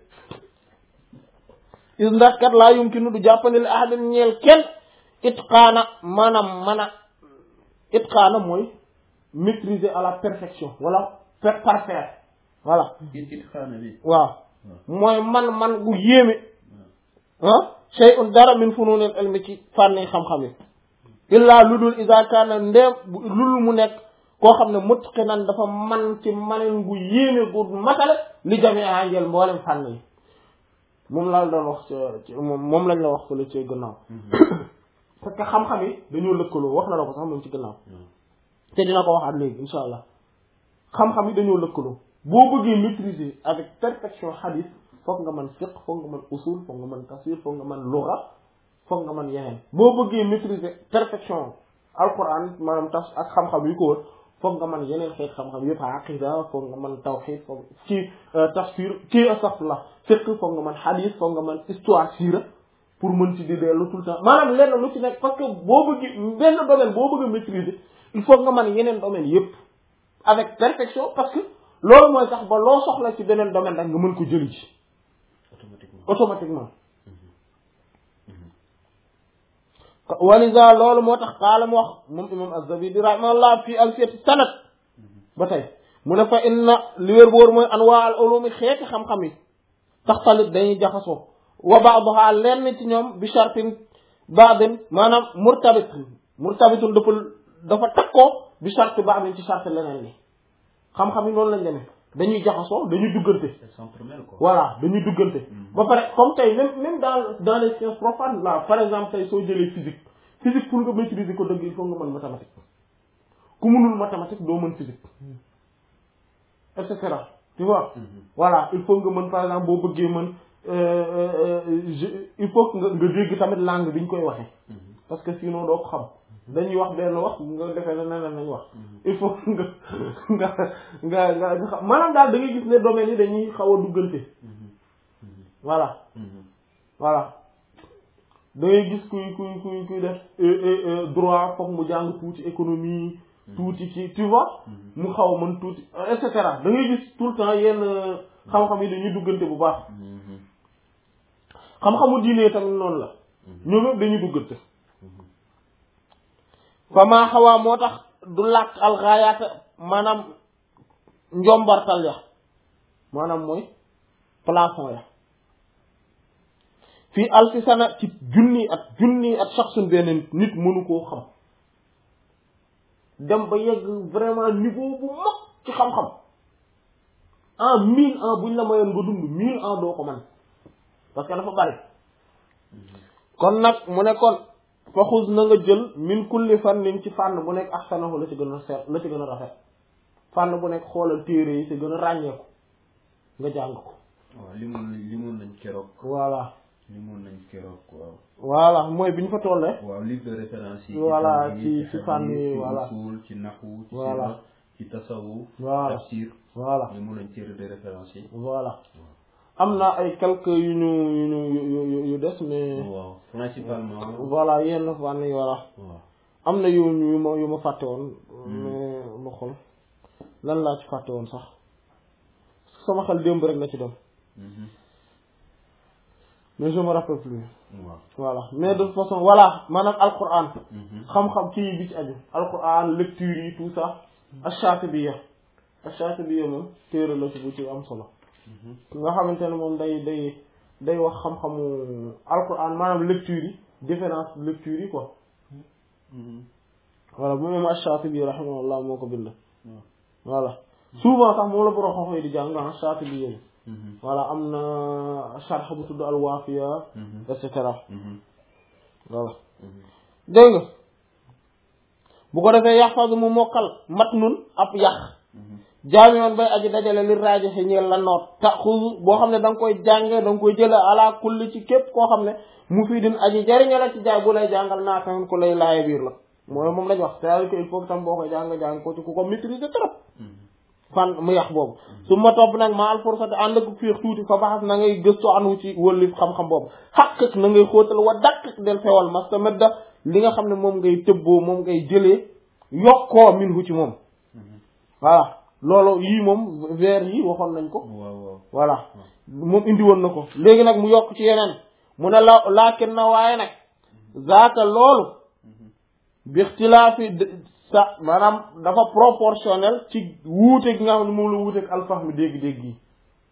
is ndax kat laa yumkinu du jàppandi la ahadin ñeel kenn itqaana maanaam mana itqaana mooy maîtriser à la perfection wala parfaire voilà itqaana bi waaw mooy man gu yéeme shay'un dara min fununil ilmi ci fànni xam-xam yi illaa lu dul iza kaana ndéem lul mu nekk koo xam ne mutqinan dafa man ci manin gu yéeme gu matale li jami'a njël mboolem fànn yi moom laa doon wax ci moom lañ la wax fële ci gannaaw parce que xam-xam yi dañoo lëkkaloo wax na la ko sax moom ci gannaaw te dina ko waxaat léegi insha allah xam-xam yi dañoo lëkkaloo boo bëggee maîtriser avec perfection hadith foog nga mën fiqh foog nga mën usul foog nga mën tafsir foog nga mën lugha foog nga mën yeneen boo bëggee maîtriser perfection alquran maanaam tas ak xam-xam yu ko wër foog nga mën yeneen xeet xam-xam yëpp aqida foog nga mën tawhid foog ci tafsir ci astaghfirullah fiqh foog nga mën hadith foog nga mën histoire siira pour mën ci di dellu tout le temps maanaam lenn lu ci nekk parce que boo bëggee benn domaine boo bëgg a maîtriser il faut nga mën yeneen domaine yëpp avec perfection parce que loolu mooy tax ba loo soxla ci beneen domaine rek nga mën ko jëli ci automatiquement walisa loolu moo tax xaala mu wax moom imam Az-Zabidi rahimahullah fi alfiyati sanad ba tey mu ne fa inna li wér bu wóor mooy anwaa al ulumi xeeti xam-xam yi taxtalit dañuy jaxasoo wa ba'daha lenn ci ñoom bi shartin ba'din maanaam murtabitun dafa takkoo bi shart ba'din ci shart leneen li xam-xam yi noonu lañ demee dañuy jaxasoo dañuy duggante voilà dañuy duggante ba pare comme tey même dans les sciences profanes là par exemple tey soo jëlee physique pour nga maîtriser ko dëgg il faut nga mën mathématique ku mënul mathématique doo mën physique et cetera tu vois voilà il faut nga mën par exemple boo bëggee mën il faut que nga dégg tamit langue bi ñu koy waxee parce que sinon doo ko xam dañuy wax benn wax nga defee ne neneen nañ wax il faut nga xam maanaam daal da ngay gis ne domaines yi dañuy xaw a duggante voilà da ngay gis kuy def droit foog mu jàng tuuti économie tuuti ci tu vois mu xaw a mën tuuti et cetera da ngay gis tout le temps yenn xam-xam yi dañuy duggante bu baax xam-xamu diine tamit noonu la ñoom yëpp dañuy duggante fama xawaa moo tax du làkk alxaayaata maanaam njombartal ya maanaam mooy plafond ya fii alfi sana ci junni at shaxsun benn nit mënu koo xam dem ba yegg vraiment niveau bu mag ci xam-xam en 1000 ans buñ la mayoon nga dund 1000 ans doo ko man parce que dafa bari kon nag mu ne kon faxus na nga jël min kulli fannin ci fànn bu nekk ahsanahu la ci gën a seet la ci gën a rafet fànn bu nekk xoolal téere yi ci gën a ràññeeku nga jàng ko waaw limoon nañ keroog voilà limoon nañ keroog waaw voilà mooy bi ñu fa tollee waaw livre de référence yi voilà ci fànn yi voilà ci usul ci naxu ci voilà sira ci tasawuf voilà tafsir voilà limoon nañ téere de référence yi voilà am na ay quelques yu des mais waaw principalement voilà yenn fànn yi voilà waaw am na yu ma fàtte woon mais ma xool lan laa ci fàtte woon sax sama xel démb rek la ci dem mais je me rappelle plus voilà mais de toute façon voilà maanaam alquran xam-xam kii bi ci aju alquran lecture yi tout ça ash-Shaatibiya moom téere la ci bu ci am solo nga xamante ne moom day wax xam-xamu alquran maanaam lecture yi différence lecture yi quoi voilà bu moom ash-Shaatibi rahimahullah moo ko bind voilà souvent sax moom la borom xam-xam yi di jàng ash-Shaatibi yi voilà am na sharh bu tudd al-Waafiya et cetera voilà dégg nga bu ko defee yaxfazu mu mokkal matnun ab yàq jaami woon bay aji dajale li raajo xe ñeel la noot taxuzu boo xam ne da nga koy jànge da nga koy jële ala kulli ci képp koo xam ne mufidin aji jariña la ci jaay bu lay jàngal naafin ku lay laaye biir la mooy moom lañ wax c'est-à-dire que il faut que tam boo koy jàng ko ci ku ko maîtriser trop fan mu yàq boobu su ma topp nag ma al fursati ànd ak fiix tuuti fa baxas na ngay gëstu anu ci wëlli xam-xam boobu xaq na ngay xóotal wa dakk del fewal mastamedda li nga xam ne moom ngay tëbboo moom ngay jëlee yokkoo minhu ci moom voilà loolu yii moom vers yi waxoon nañ ko voilà moom indi woon na ko léegi nag mu yokk ci yeneen mu ne laakin na waaye nag zaaka loolu bi ixtilaafi sa maanaam dafa proportionnel ci wuute gi nga xam ne moom la wuuteeg alfahmi dégg-dégg yi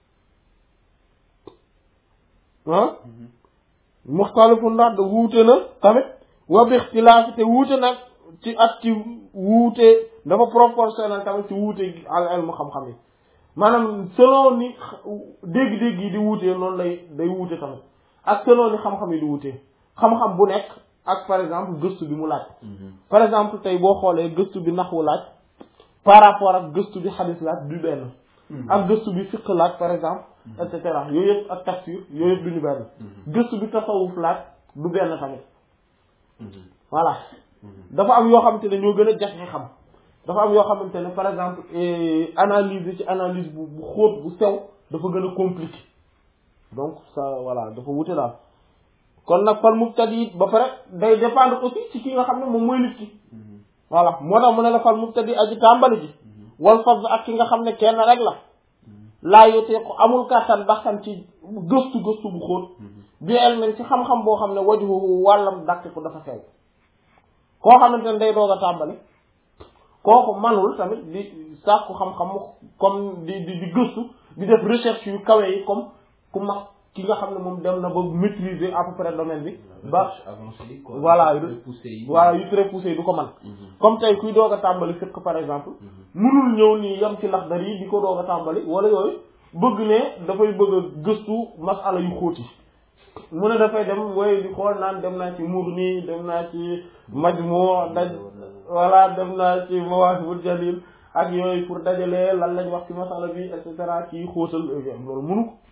muxtalifu ndax da wuute na tamit wa bi ixtilaafi te wuute nag ci ak ci wuute dafa proportionnel tamit ci wuute gi al ilmu xam-xam yi maanaam selon ni dégg-dégg yi di wuutee noonu day wuute tamit ak selon ni xam-xam yi di wuutee xam-xam bu nekk ak par exemple gëstu bi mu laaj par exemple tey boo xoolee gëstu bi naxwu laaj par rapport ak gëstu bi xadis laaj du benn ak gëstu bi fiqh laaj par exemple et cetera yooyu yëpp ak tafsir yooyu yëpp du ñu benn gëstu bi tasawuf laaj du benn tamit voilà dafa am yoo xamante ne ñoo gën a jafe xam dafa am yoo xamante ne par exemple analyse ci analyse bu xóot bu sew dafa gën a compliqué donc ça voilà dafa wute daal kon nag fal mubtadi ba pare day dépendre aussi ci ki nga xam ne moom mooy nit ki voilà moo tax mu ne la fal mubtadi aji tàmbali ji wal faz ak ki nga xam ne kenn rek la laa yotee ko amul kàttan baxtan ci gëstu bu xóot bi elmen ci xam-xam boo xam ne waju wàllam dàq ko dafa sew koo xamante ne day doog a tàmbali kooku manul tamit di sàkku xam-xam comme di gëstu di def recherche yu kawe yi comme ku mag ki nga xam ne moom dem na ba maîtriser à peu près domaine bi ba voilà yu très poussé yi du ko man comme tey kuy doog a tàmbali fiqh par exemple munul ñëw nii yam ci laxdar yi di ko doog a tàmbali wala yooyu bëgg ne dafay bëgg a gëstu masala yu xóoti mu ne dafay dem waaye di xool naan dem naa ci Mughni dem naa ci Majmu' daj voilà dem naa ci Mawahibul Jalil ak yooyu pour dajalee lan lañ wax ci masala bi et cetera ci xóotal loolu mënu ko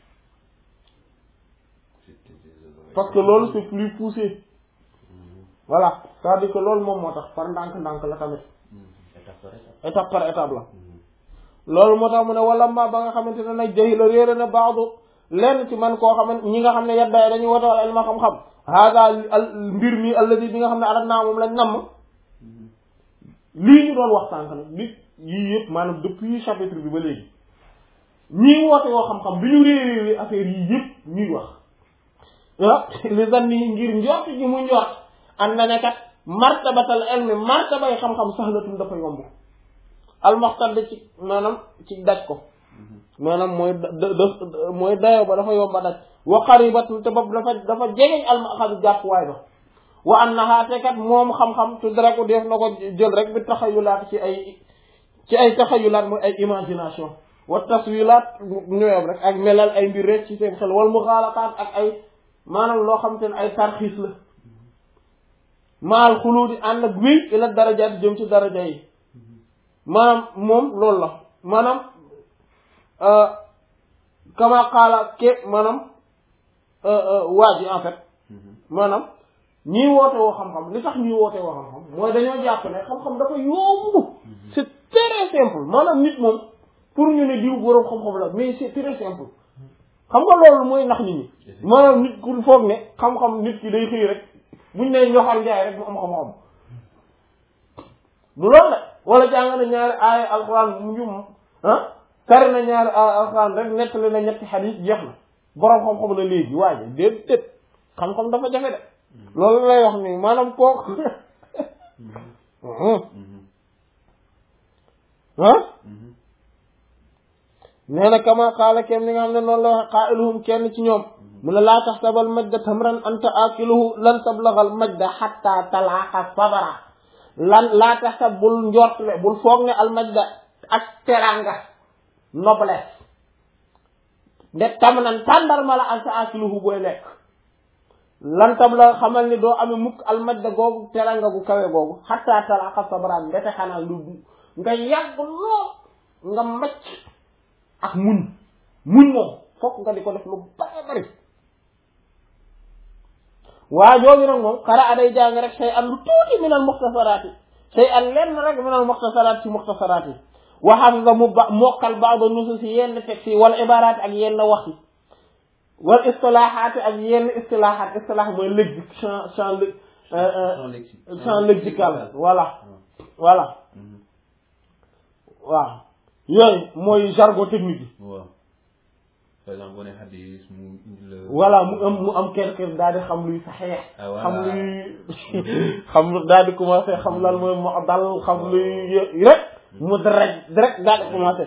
parce que loolu c'est plus poussé voilà c'est-à-dire que loolu moom moo tax par ndànk-ndànk la tamit étape par étape la loolu moo tax mu ne wala ma ba nga xamante ne nag jahi la réere na baadu lenn ci man koo xamante ñi nga xam ne yeddaay dañuy wotawal ilma xam-xam hada mbir mi alladi bi nga xam ne arat naa moom lañ namm lii ñu doon wax sànq nag li yii yëpp maanaam depuis chapitre bi ba léegi ñii woote yoo xam-xam bi ñu réeré affaire yii yëpp ñuy wax li zanni ngir njort gi mu njort am na ne kat martabatal ilmi martabay xam-xam sahlatun dafa yomb almuxtad ci maanaam ci daj ko maanaam mooy dayo ba dafa yomba daj wa qaribatun te bopp dafa jegeñ almaxadu jàppuwaay ba wa annaha te kat moom xam-xam tudraku def na ko jël rek bi taxayulaat ci ay taxayulaat mooy ay imagination wa taswilaat ñëweb rek ak melal ay mbir rek ci seen xel wal muxaalataat ak ay maanaam loo xam te ne ay tarxiis la maal xuluudi ànd ak wéy ila darajaat jëm ci daraja yi maanaam moom loolu la maanaam kama qaala maanaam waa ji en fait maanaam ñii woote woo xam-xam li tax ñii woote woo xam-xam mooy dañoo jàpp ne xam-xam dafa yomb c'est très simple maanaam nit moom pour ñu ne diw boroom xam-xam la mais c'est très simple xam nga loolu mooy nax nit ñi maanaam nit ku foog ne xam-xam nit ki day xëy rek buñ ne ñoxar njaay rek mu am xam-xam du loolu la wala jàng na ñaari aaya alxuraan mu njum tari na ñaari aaya alxuraan rek nettali na ñetti xadiis jeex na boroom xam-xam la léegi waaye déet xam-xam dafa jafe de loolu lay wax ni maanaam kooku nee na kama xaala kenn li nga xam ne noonu la waxe qaa'iluhum kenn ci ñoom mu ne laa taxsabal majda tamran anta akiluhu lan tablagal majda xatta talaaxa sabara lan laa taxsab bul njortle bul foog ne al majda ak teranga noblesse de tamran tàndarma la anta akiluhu booy lekk lan tabla xamal ni doo amee mukk al majda googu teranga gu kawe googu xatta talaaxa sabara mbete xanaa lu nga yàgg lool nga macc ak muñ moom fokk nga di ko def lu bari waa jooju nag moom xara aday jàng rek say an lu tuuti minal muxtasaraat yi say an lenn rek minal muxtasaraat ci muxtasaraat yi waxam nga mu mokkal ba'da nusus yi yenn texte yi wala ibaraat ak yenn wax yi wal istilaahaat ak yenn istilaahaat istilaah mooy lexique champ lexical voilà waaw yooyu mooy jargon technique yi par exemple boo nee xadis mu voilà mu am quelque daal di xam luy saxeex xam luy daal di commencé xam lan mooy mu'dal xam luy rek mu rek daal di commencé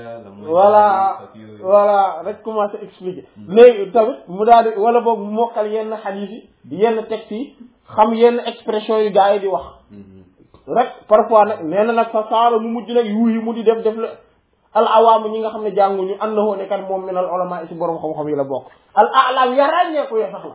voilà rek commencé expliquer léegi tamit mu daal di wala boog mu mokkal yenn xadis yi yenn textes yi xam yenn expression yu gars yi di wax rek parfois nag nee na nag fa saala mu mujj nag yuuyi mu di def la al awaam ñi nga xam ne jànguñu annahu ne kat moom minal ulama ci borom xam-xam yi la bokk al a'lam ya ràññeeku ya sax la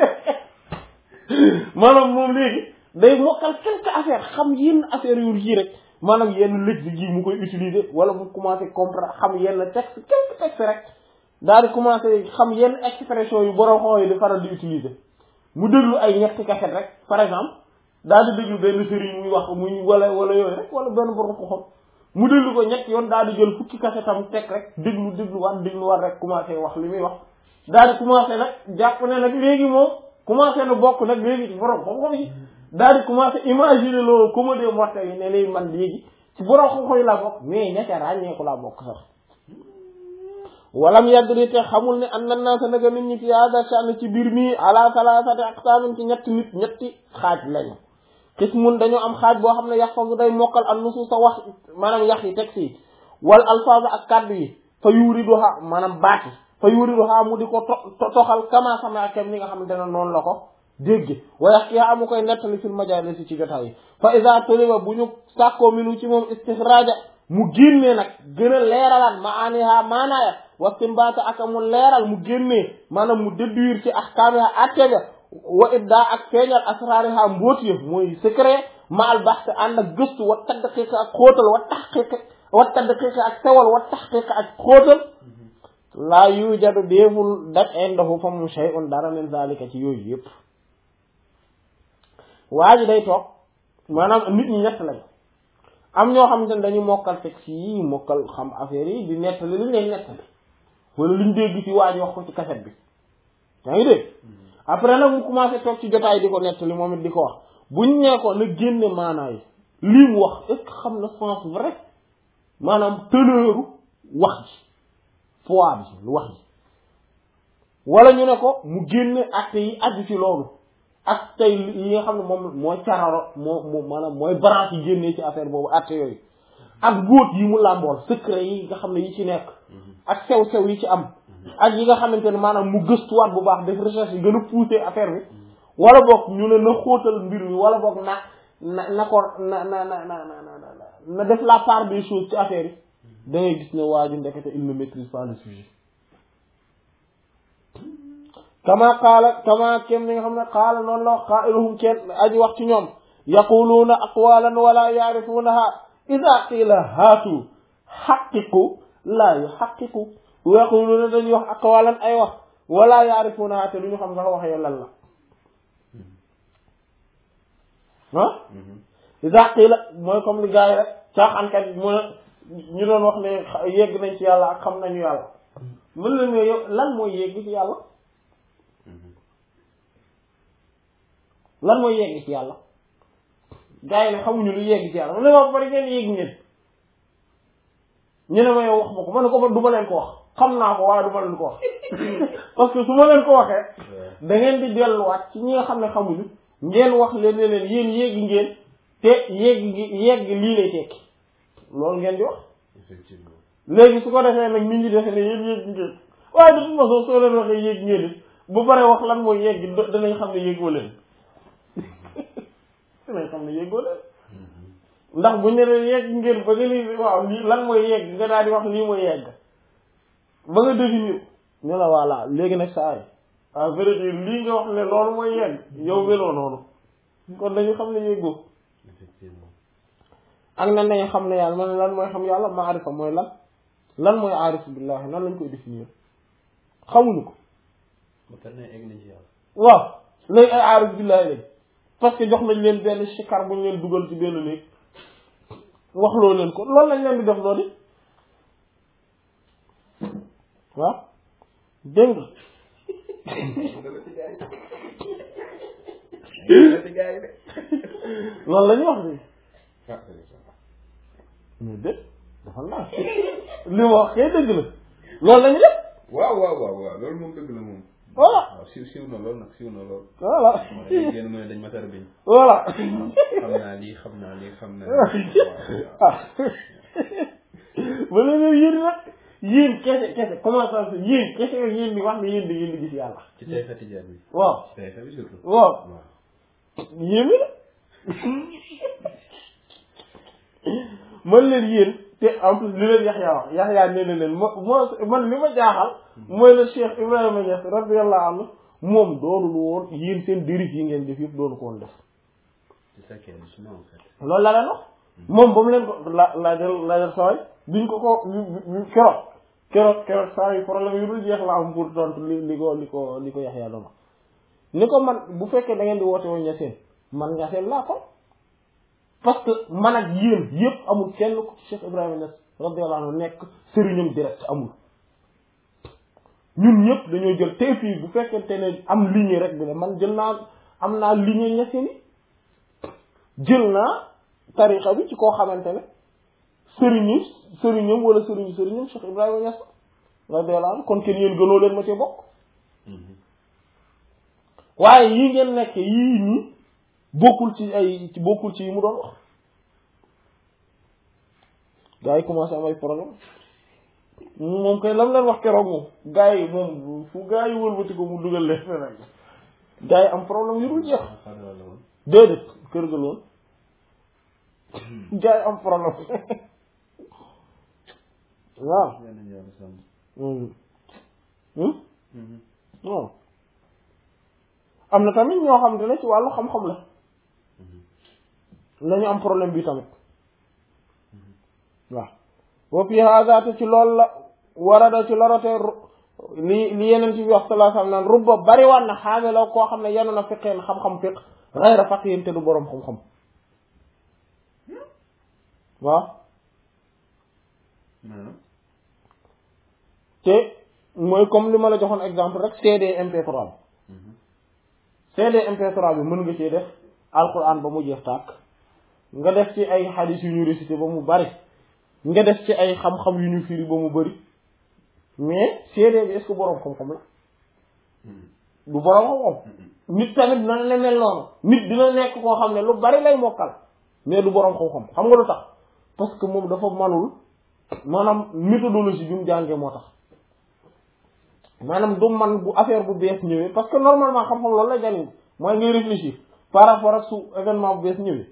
maanaam moom léegi day mokkal quelques affaires xam yenn affaires yu yii rek maanaam yenn lexique yi mu koy utiliser wala mu commencé comprendre xam yenn texte quelques textes rek daal di commencé xam yenn expression yu borom xam yi di faral di utiliser mu déglu ay ñetti cassette rek par exemple daal di déglu benn sëriñ muy wax muy wala yooyu rek wala benn borom xam mu déglu ko ñett yoon daal di jël fukki kasetam teg rek dégluwaat rek commencé wax li muy wax daal di commencé nag jàpp ne nag léegi moom commencé na bokk nag léegi ci borom xam-xam yi daal di commencé imaginer loolu comme des mortels yi ne léegi man léegi ci borom xam-xam yi laa bokk mais ñette ràññeeku laa bokk sax walam yàgg te xamul ne an nan naa sa naga nit ñi fi hada sha'n ci biir mii ala salasati aqsamin ci ñetti xaaj lañu qismun dañoo am xaaj boo xam ne yaxfazu day mokkal an nusus sa wax maanaam yax yi texte yi wal alfaza ak kaddu yi fa yuriduha maanaam baati fa yuriduha mu di ko toxal kama sama kem ni nga xamante ne noonu la ko dégg wa yaxkiha amu koy nettali fil majalisi ci jotaay yi fa iza tuliba bu ñu sàkkoo minu ci moom istixraaja mu génnee nag gën a leeralaat maaniha maanaaya wa istinbaata ak mu leeral mu génnee maanaam mu déduire ci ahkaamiha attega wa ibda ak feeñal asraariha mbóoti yëf mooy secret maal baxte ànd ak gëstu wa tadqiq ak xóotal wa tadqiq ak sewal wa taxqiq ak xóotal laa yujadu déeful dak indahu fa mu shay'un dara min zalika ci yooyu yëpp waa ji day toog maanaam nit ñi ñett lañ am ñoo xam ne dañu mokkal texte yi mokkal xam affaire yi di nettali liñ leen nettali wala liñ dégg ci waa ji wax ko ci cassette bi yaa ngi dégg après nag mu commencé toog ci jotaay di ko nettali moom it di ko wax buñ nee ko na génne maanaa yi lii mu wax est-ce que xam na sens vrai maanaam teneuru wax ji poids bi lu wax ji wala ñu ne ko mu génne acte yi aju ci loolu ak tey yi nga xam ne moom mooy cararo moo maanaam mooy branche yi génnee ci affaire boobu acte yooyu ak góot yi mu làmbool secret yi nga xam ne yi ci nekk ak sew-sew yi ci am ak yi nga xamante ne maanaam mu gëstuwaat bu baax def recherche yi gën a pousser affaire bi wala boog ñu ne na xóotal mbir mi wala boog na def la part des choses ci affaire yi da ngay gis ne waa ji ndekete il ne maîtrise pas le sujet kama kem ni nga xam ne qaala noonu la wax qaa'iluhum kenn aji wax ci ñoom yaquluuna aqwalan wala yaarifuunaha ida qiila haatu xaqiqu laa yuxaqiqu yaquluuna dañuy wax aqwalan ay wax wala yaarifuunaha te lu ñu xam sax wax yo lan la ah ida qiila mooy comme li gars yi rek caaxaankat bi mooy ñu doon wax ne yegg nañ ci yàlla ak xam nañu yàlla mën la ne yow lan mooy yegg ci yàlla lan mooy yegg ci yàlla gars yi ne xamuñu lu yegg ci yàlla mu ne ma bari ngeen yegg ngeen ñu ne ma yow wax ma ko ma ne ko du ma leen ko wax xam naa ko waaye du ma leen ko wax parce que su ma leen ko waxee da ngeen di delluwaat ci ñi nga xam ne xamuñu ngeen wax leen ne leen yéen yegg ngeen te yegg lii lay tekki loolu ngeen di wax effectivement léegi su ko defee nag nit ñi defe ne yéen yegg ngeen waaye de toute façon soo leen waxee yegg ngeen it bu bare wax lan mooy yegg danañ xam ne yeggoo leen danañ xam ne yeggoo leen ndax bu ñu ne yegg ngeen ba nga ni waaw lii lan mooy yegg nga daal di wax lii mooy yegg ba nga définir ñu la voilà léegi nag saa yi en vérité lii nga wax ne loolu mooy yegg yow meloo noonu kon dañu xam ne yeggoo effectivement ak nan lañ xam ne yàlla man lan mooy xam yàlla maarifa mooy lan mooy aarifu billahi nan lañ koy définir xamuñu ko ba pare egg nañ ci yàlla. waaw léegi ay aarifu billahi lañ parce que jox nañ leen benn sikar bu ñu leen dugal ci benn néeg wax loo leen ko loolu lañ leen di def loolu waaw dégg nga loolu la ñuy wax de mais dé dafa naa li ma wax kay dëgg la loolu la ñu def waaw loolu moom dëgg la moom. voilà waaw siiw na lool nag siiw na lool. voilà génn mu ne dañ ma tar biñ. voilà xam naa lii xam naa ah ba léegi yéen nag yéen kese comment ça se yéen kese yéen di wax ne yéen di ngeen di gis yàlla. ci tariqa tijaan bi. waaw ci tariqa bi surtout. waaw yéen la man leen yéen te en plus li leen Yaxya wax Yaxya nee na leen man li ma jaaxal mooy le Cheikh Ibrahima Niass radiyallahu anhu moom doonul woon yéen seen dérive yi ngeen def yëpp doonu ko woon def. c'est ça qui est hallucinant en fait. loolu la leen wax moom ba mu leen ko laajal saway biñ ko keroog saa yu problème yu dul jeex la am pour tontu li ko Yaxya doon ni ko man bu fekkee da ngeen di woote woon Niassène man Niassène laa ko parce que man ak yéen yëpp amul kenn ku ci Cheikh Ibrahima Niass radiyallahu anhu nekk sëriñam direct amul ñun ñëpp dañoo jël tey fii bu fekkente ne am lignée rek bi la man am naa lignée Niassène jël naa tariqa bi ci koo xamante ne sëriñam wala sëriñam Cheikh Ibrahima Niass radiyallahu anhu kon kenn yéen gënoo leen ma ci bokk waaye yii ngeen nekk yii nii bokkul ci yi mu doon wax gars yi commencé am ay problème moom kay lam leen wax keroog moom gars yi moom fu gars yi wëlbati ko mu dugal leen rek gars yi am problème yu dul jeex déedéet kër ga loon gars yi am problème waaw waaw am na tamit ñoo xam ne ci wàllu xam-xam la am problème bi tamit waaw wa fi hada te ci loolu la warada ci lorote li yeneen ci bi wax sallallahu alayhi wa sallam naan rubba bariwaan na xaamiloo koo xam ne yenu na fiqeen xam-xam fiq gayra faqihin te du boroom xam-xam waaw te mooy comme li ma la joxoon exemple rek CD MP3 CD MP3 bi mën nga ci def alquran ba mu jeex tàkk nga def ci ay hadith yu ñu récité ba mu bari nga def ci ay xam-xam yu ñu firi ba mu bari mais CD bi est-ce que boroom xam-xam la du boroom xam-xam nit tamit dina la mel noonu nit dina nekk koo xam ne lu bari lay mokkal mais du boroom xam-xam xam nga lu tax parce que moom dafa manul maanaam méthodologie bi mu jàngee moo tax maanaam du man bu affaire bu bees ñëwee parce que normalement xam-xam loolu la jariñ mooy ngay réfléchir par rapport ak su événement bu bees ñëwee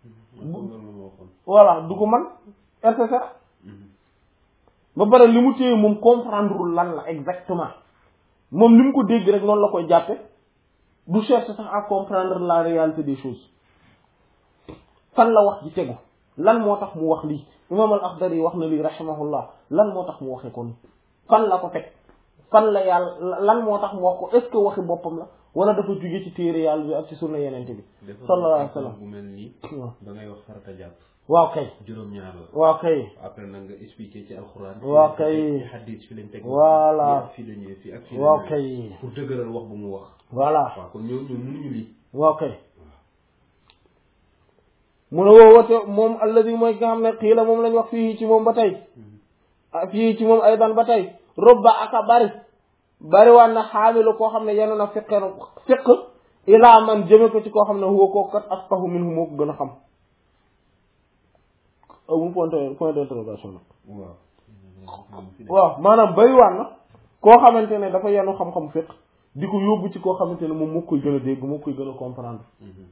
voilà du ko man et cetera ba pare li mu téye moom comprendre lan la exactement moom li mu ko dégg rek noonu la koy jàppe du chercher sax à comprendre la réalité des choses fan la wax ji tegu lan moo tax mu wax lii imam al-Akhdari wax na lii rahimahullah lan moo tax mu waxee kon fan la ko teg fan la yàlla lan moo tax mu wax ko est-ce que waxi boppam la wala dafa jóge ci téere yàlla bi ak ci sunna yenente bi sallallahu alayhi wa sallam bu mel nii da ngay wax farata jàpp waaw kay juróom-ñaar la waaw kay après nag nga expliquer ci alxuraan waaw kay ci hadith fi lañ teg voilà fii la ñëwee fii ak fii waaw kay pour dëgëral wax bu mu wax voilà waaw kon ñoo mënuñu lii waaw kay mu ne woowote moom alladi mooy nga xam ne xii la moom lañ wax fii ci moom ba tey fii ci moom aydan ba tey robba aka bari waan na xaamilu koo xam ne yenu na fiq ilaa man jëme ko ci koo xam ne huwa koo kat afqahu minhu moo ko gën a xam amul point d'interrogation la waaw maanaam bari waan na koo xamante ne dafa yenu xam-xam fiq di ko yóbbu ci koo xamante ne moom moo koy gën a dégg moo koy gën a comprendre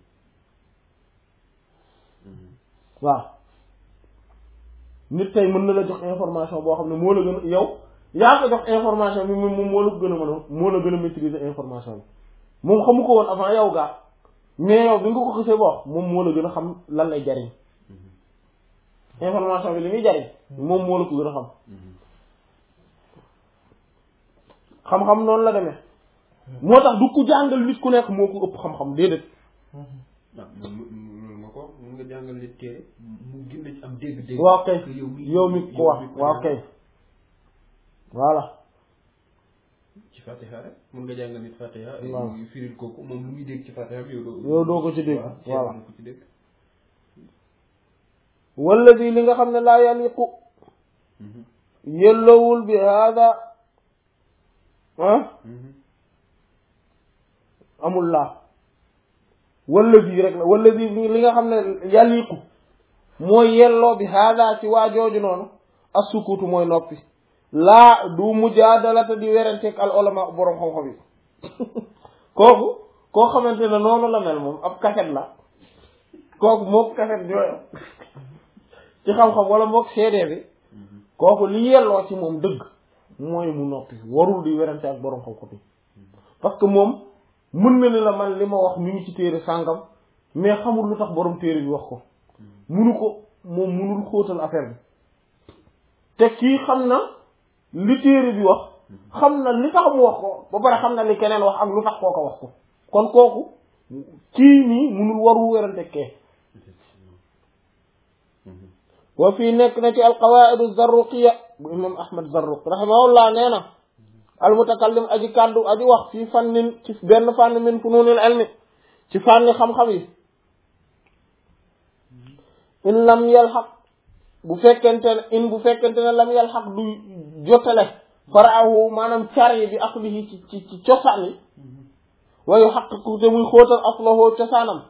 waaw nit tey mën na la jox information boo xam ne moo la gën a yow yaa ko jox information bi moom moo la ko gën a mën a moo la gën a maîtriser information bi moom xamu ko woon avant yow gaa mais yow bi nga ko xësee ba wax moom moo la gën a xam lan lay jariñ information bi li muy jariñ moom moo la ko gën a xam xam-xam noonu la demee moo tax du ku jàngal nit ku nekk moo ko ëpp xam-xam déedéet loolu nga ko mun nga jàngal nit téere mu gën a am dégg-dégg waaw kay yow mi ko wax waaw kay voilà ci Fatiha rek mun nga jàngal nit Fatiha waaw firil kooku moom lu muy dégg ci Fatiha bi yow doo ko ci dégg voilà ko ci dégg wala bi li nga xam ne laa yaliqu yellowul bi hada amul laa wala bii rek la wala bii li nga xam ne yaliqu mooy yelloo bi hada ci waa jooju noonu as-sukutu mooy noppi laa du mujaadalata di werenteeg al ulama boroom xam-xam yi kooku koo xamante ne noonu la mel moom ab kaset la kooku mook kaset ñooy ci xam-xam wala mook seede bi kooku li yelloo ci moom dëgg mooy mu noppi warul di werante ak boroom xam-xam yi parce que moom mën na ni la man li ma wax mi ngi ci téere sàngam mais xamul lu tax boroom téere bi wax ko munu ko moom munul xóotal affaire bi te kii xam na li téere bi wax xam na li tax mu wax ko ba pare xam na li keneen wax ak lu tax koo ko wax ko kon kooku kii nii munul waru werante kee wa fii nekk na ci alqawaid az-zarruqiyya bu imam ahmad zarruq rahimahullah nee na almutakallim aji kàddu aji wax fii fannin ci benn fànn min fununil ilmi ci fànni xam-xam yi in lam yalxaq bu fekkente ne lam yalxaq du jotale faraahu maanaam car yi bi aqlihi ci cosaan yi wayu xaqiqu te muy xóotal aslahu cosaanam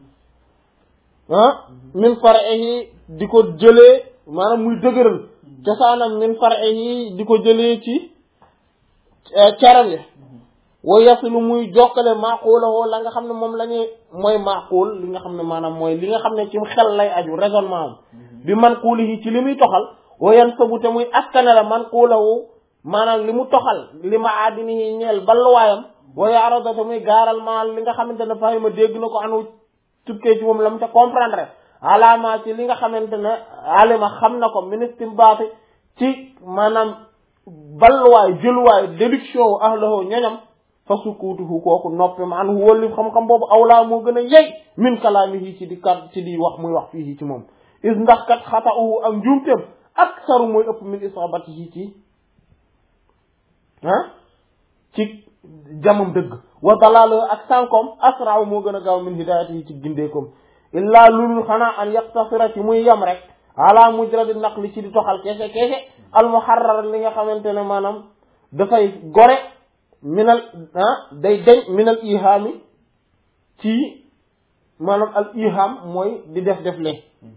min far'ihi di ko jëlee maanaam muy dëgëral cosaanam min far'ihi di ko jëlee ci caram yi wa yasilu muy jokkale maaqulahu la nga xam ne moom la ñuy mooy maaquul li nga xam ne maanaam mooy li nga xam ne ci xel lay aju raisonnement am bi manquulihi ci li muy toxal wa yansabu te muy askane la manquulahu maanaam li mu toxal li maadinihi ñeel balluwaayam wa yaarada te muy gaaral ma li nga xamante ne fahima dégg na ko anu tukkee ci moom la mu ca comprendre alaama ci li nga xamante ne alima xam na ko ministre baati ci maanaam balluwaay jëluwaay déduction wu ahlahu ñoñam fa sukuutuhu kooku noppi ma an wóolli xam-xam boobu awlaa moo gën a yey min kalaamihi ci di kat ci di wax muy wax fii ci moom is ndax kat xata'uhu ak njuumteem aksaru mooy ëpp min isabatihi ci jamam dëgg wa dalaalu ak sànkoom asra'u moo gën a gaaw min hidayatihi ci gindeekoom illaa lulul xanaa an yaqtasira ci muy yam rek ala mujradi naqli ci di toxal keese al muharrar li nga xamante ne maanaam dafay gore minal day deñ minal ihaami ci maanaam al iham mooy di def le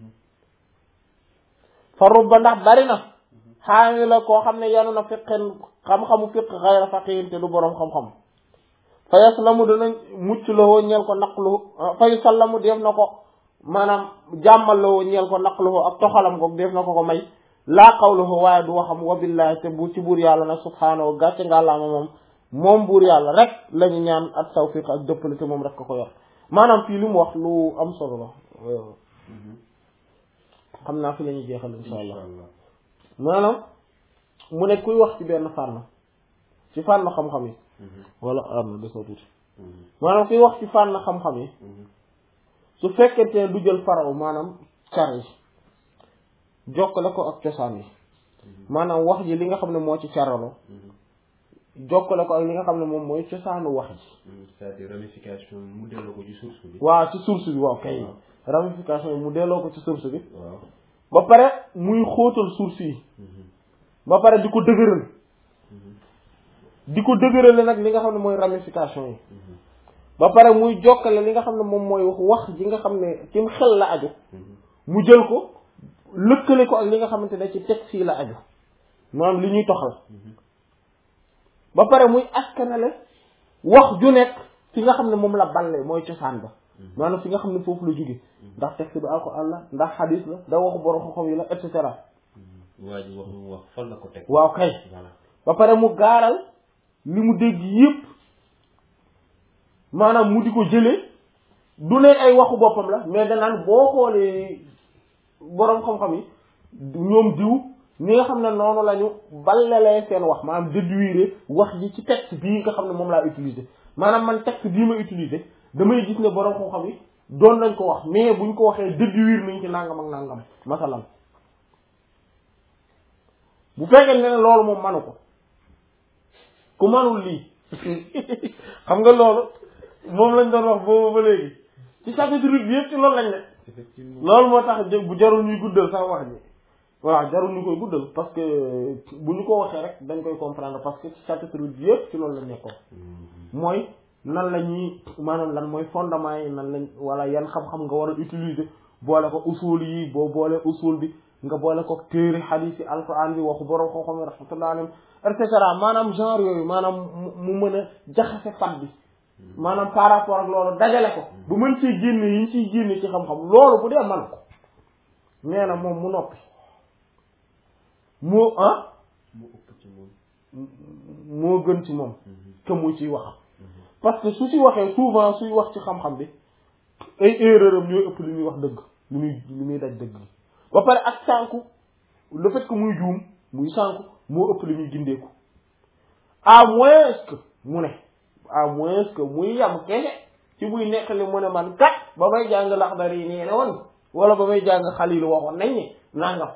fa rubba ndax bari na xaami la koo xam ne yanu na fiqen xam-xamu fiq xayra faqihin te du boroom xam-xam fa yaslamu dana mucc lawoo ñeel ko naqlu fa yusallamu def na ko maanaam jàmmal lawoo ñeel ko naqluhu ak toxalam ko def na ko may laa qawluhu waaye du waxam wa billahi te bu ci buur yàlla nag subhaanahu gàcce nga laama moom buur yàlla rek lañu ñaan ak tawfiq ak dëppale te moom rek ko yor maanaam fii li mu wax lu am solo la xam naa fi la ñuy jeexal insha allah maanaam mu ne kuy wax ci benn fànn ci fànn xam-xam yi wala am des na tuuti maanaam kuy wax ci fànn xam-xam yi su fekkente ne du jël faraw maanaam car yi jokkale ko ak cosaan yi maanaam wax ji li nga xam ne moo ci caralo jokkale ko ak li nga xam ne moom mooy cosaanu wax ji c'est-à-dire ramification mu delloo ko ci source bi waaw ci source bi waaw kay ramification yi mu delloo ko ci source bi ba pare muy xóotal source yi ba pare di ko dëgërale nag li nga xam ne mooy ramification yi ba pare muy jokkale li nga xam ne moom mooy wax ji nga xam ne ci xel la aju mu jël ko lëkkale ko ak li nga xamante ne ci texte yi la aju maanaam li ñuy toxal ba pare muy askanale wax ju nekk fi nga xam ne moom la balle mooy cosaan ba maanaam fi nga xam ne foofu la jóge ndax texte bi alxuraan la ndax xadiis la da waxu borom xam-xam yi la et cetera waa ji wax fan la ko teg waaw kay ba pare mu gaaral li mu dégg yépp maanaam mu di ko jëlee du ne ay waxu boppam la mais danaan boo xoolee boroom xam-xam yi ñoom diw ni nga xam ne noonu la ñu ballalee seen wax maanaam déduire wax ji ci texte bii nga xam ne moom laa utiliser maanaam man texte bii ma utiliser damay gis ne borom xam-xam yi doon nañ ko wax mais buñ ko waxee déduire nañ ci nangam ak nangam masalan bu fekkee ne loolu moom manu ko ku manul lii xam nga loolu moom lañ doon wax boobu ba léegi ci chapitre bi yëpp ci loolu lañ ne effectivement loolu moo tax bu jarul ñuy guddal sax wax ji waaw jarul ñu koy guddal parce que bu ñu ko waxee rek dañ koy comprendre parce que ci chapitre bi yëpp ci loolu lañ nekkoon mooy nan la ñuy maanaam lan mooy fondement yi nan lañ wala yan xam-xam nga war a utiliser boole ko usul yi boo boole usul bi nga boole ko téere hadith yi alquran bi waxu borom xam-xam yi rahmatullah alayhim et cetera maanaam genre yooyu maanaam mu mën a jaxase fat bi maanaam par rapport ak loolu dajale ko bu mën ciy génne yi ñu ciy génne ci xam-xam loolu bu dee man ko nee na moom mu noppi moo moo ëpp ci moom moo gën ci moom que mu ciy wax parce que su ci waxee souvent suy wax ci xam-xam bi ay erreur am ñooy ëpp li muy wax dëgg li muy daj dëgg ba pare ak sànku le fait que muy juum muy sànku moo ëpp li muy gindeeku à moins que mu ne à moins que muy yam kese ci buy nekk li mu ne man kat ba may jàng Laxdari yi nee ne woon wala ba may jàng Xaliil waxoon nañ ne nangam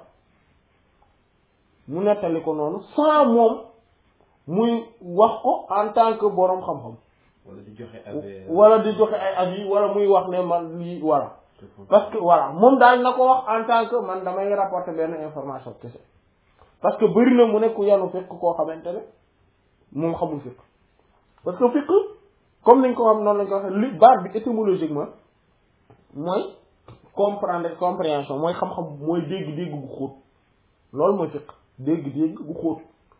mu nettali ko noonu sans moom muy wax ko en tant que boroom xam-xam wala di joxe avis wala di joxe ay avis wala muy wax ne man lii voilà parce que voilà moom daal na ko wax en tant que man damay rapporter benn information kese parce que bëri na mu nekk yanu fekk koo xamante ne moom xamul fiqh parce que fiqh comme niñ ko xam noonu lañ ko waxee li baat bi étymologiquement mooy comprendre compréhension mooy xam-xam mooy dégg-dégg gu xóot loolu mooy fiqh dégg-dégg gu xóot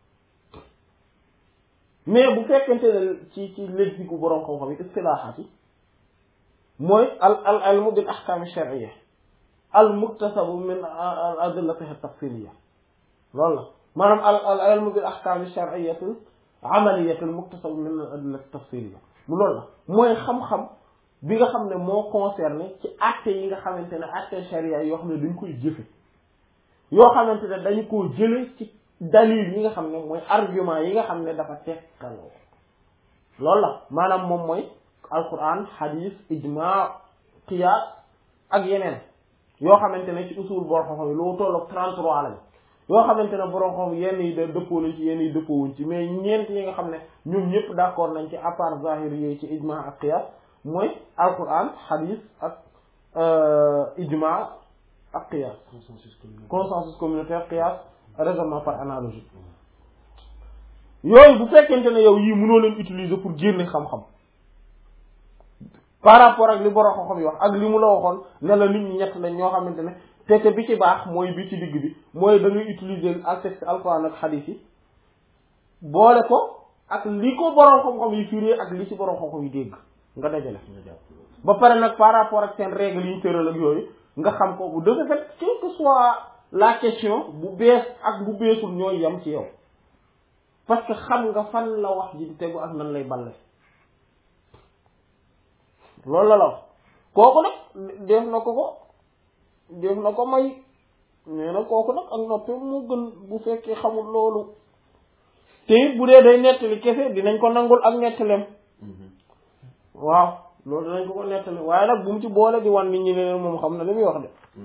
mais bu fekkente ne ci lexique gu boroom xam-xam yi istilaahaat yi mooy al ilmu bil ahkam ash-shar'iyya al muktasabu min al adillatiha at-tafsiliyya loolu la maanaam al ilmu bil ahkam ash-shar'iyya amaliyya al muktasabu min al adillati at-tafsiliyya mu loolu la mooy xam-xam bi nga xam ne moo concerné ci acte yi nga xamante ne acte sharia yoo xam ne dañ koy jëfe yoo xamante ne dañu koo jële ci dalil yi nga xam ne mooy argument yi nga xam ne dafa tekkaloo loolu la maanaam moom mooy alquran hadith ijma qiyas ak yeneen yoo xamante ne ci usul boo xam ne lu tollook 33 lañ yoo xamante ne borom xam yenn yi da dëppoo nañ ci yenn yi dëppoo wuñ ci mais ñeent yi nga xam ne ñoom ñëpp d'accord nañ ci à part zahir yi ci ijma ak qiyas mooy alquran hadith ak ijma ak qiyas consensus communautaire qiyas raisonnement par analogie yooyu bu fekkente ne yow yii mënoo leen utiliser pour génne xam-xam par rapport ak li borom xam-xam yi wax ak li mu la waxoon ne la nit ñi ñett lañ ñoo xamante ne te bi ci baax mooy bi ci digg bi mooy da ngay utiliser ak texte alquran ak hadith yi boole ko ak li ko borom xam-xam yi firi ak li ci borom xam-xam yi dégg nga dajale ba pare nag par rapport ak seen règle yi ñu tëral ak yooyu nga xam ko bu de ce fait quelle que soit la question bu bees ak bu beesul ñooy yem ci yow parce que xam nga fan la wax ji di tegu ak nan lay balle loolu la wax kooku nag def na ko may nee na kooku nag ak noppi mu gën bu fekkee xamul loolu te it bu dee day nettali kese dinañ ko nangul ak nettaleem waaw loolu dinañ ko nettali waaye nag bu mu ci boole di wan nit ñi ne moom xam na li muy wax de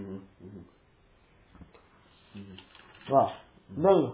waaw dégg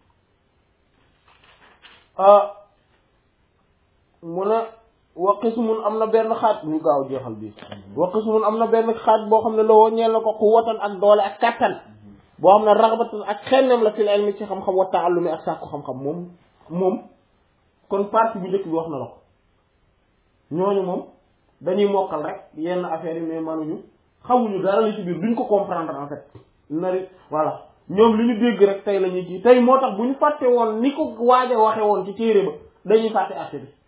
nga mu ne wa qismun am na benn xaaj ñu gaaw jeexal bi wa qismun am na benn xaaj boo xam ne lawoo ñeel na ko quwwatan ak doole ak kattan boo xam ne raghbatan ak xennem la fil ilmi ci xam-xam wa ta'allumi ak sàkku xam-xam moom kon partie bu njëkk bi wax na la ko ñooñu moom dañuy mokkal rek yenn affaires yi mais manuñu xamuñu dara li ci biir duñ ko comprendre en fait nari voilà ñoom li ñu dégg rek tey la ñuy kii tey moo tax bu ñu fàtte woon ni ko waaj a waxe woon ci téere ba dañuy fàtte affaire bi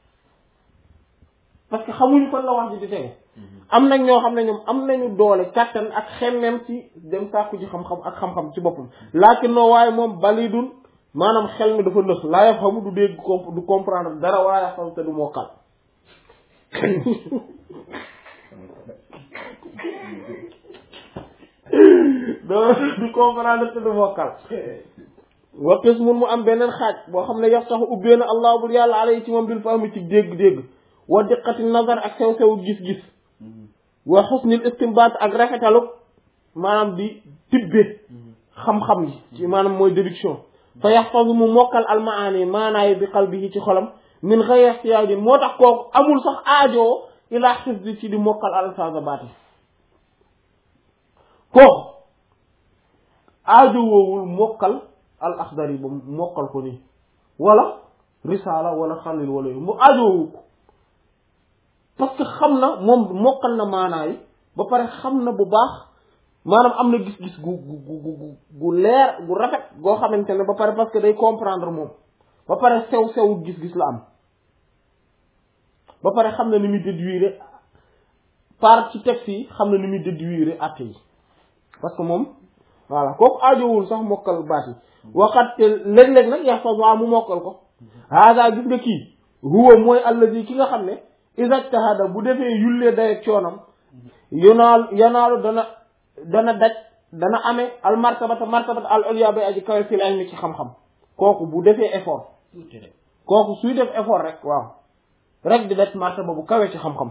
parce que xamuñu fan la wax ji di tegu am nañ ñoo xam ne ñoom am nañu doole kàttan ak xemmem ci dem sàkku ci xam-xam ak xam-xam ci boppam laakin noo waaye moom balidun maanaam xel mi dafa nëx laa yaf xamu du dégg du comprendre dara wala yaf xam te du mokkal du comprendre te du mokkal wa qismun mu am beneen xaaj boo xam ne yaftahu ubbee na allah bur yàlla alay ci moom bil fahmi ci dégg-dégg wa diqqati nazar ak sew-sew gis-gis wa husnil istinbaat ak rafetalu maanaam di tibbe xam-xam yi ci maanaam mooy déduction fa yaxfazu mu mokkal almaani maanaay bi qalbihi ci xolam min ghayri ihtiyaajin moo tax kooku amul sax aajoo ilaa xifdi ci di mokkal alfaaza baati kooku aajo woowul mokkal al axdari ba mokkal ko nii wala risaala wala xalil wala yooyu mu aajo woowu ko parce que xam na moom mokkal na maanaay ba pare xam na bu baax maanaam am na gis-gis gu leer gu rafet goo xamante ne ba pare parce que day comprendre moom ba pare sew gis-gis la am ba pare xam na ni muy déduire par ci texte yi xam na ni muy déduire atte yi parce que moom voilà kooku aajowul sax mokkal baat yi waxat léeg-léeg nag yax fas waa mu mokkal ko hada gis nga kii huwa mooy allazi ki nga xam ne isajtahada bu defee yullee dayeg coonam yanaalu dana daj dana amee al martabata al ulya bay aji kawe fil ilmi ci xam-xam kooku bu defee effort kooku suy def effort rek waaw rek di def martaba bu kawe ci xam-xam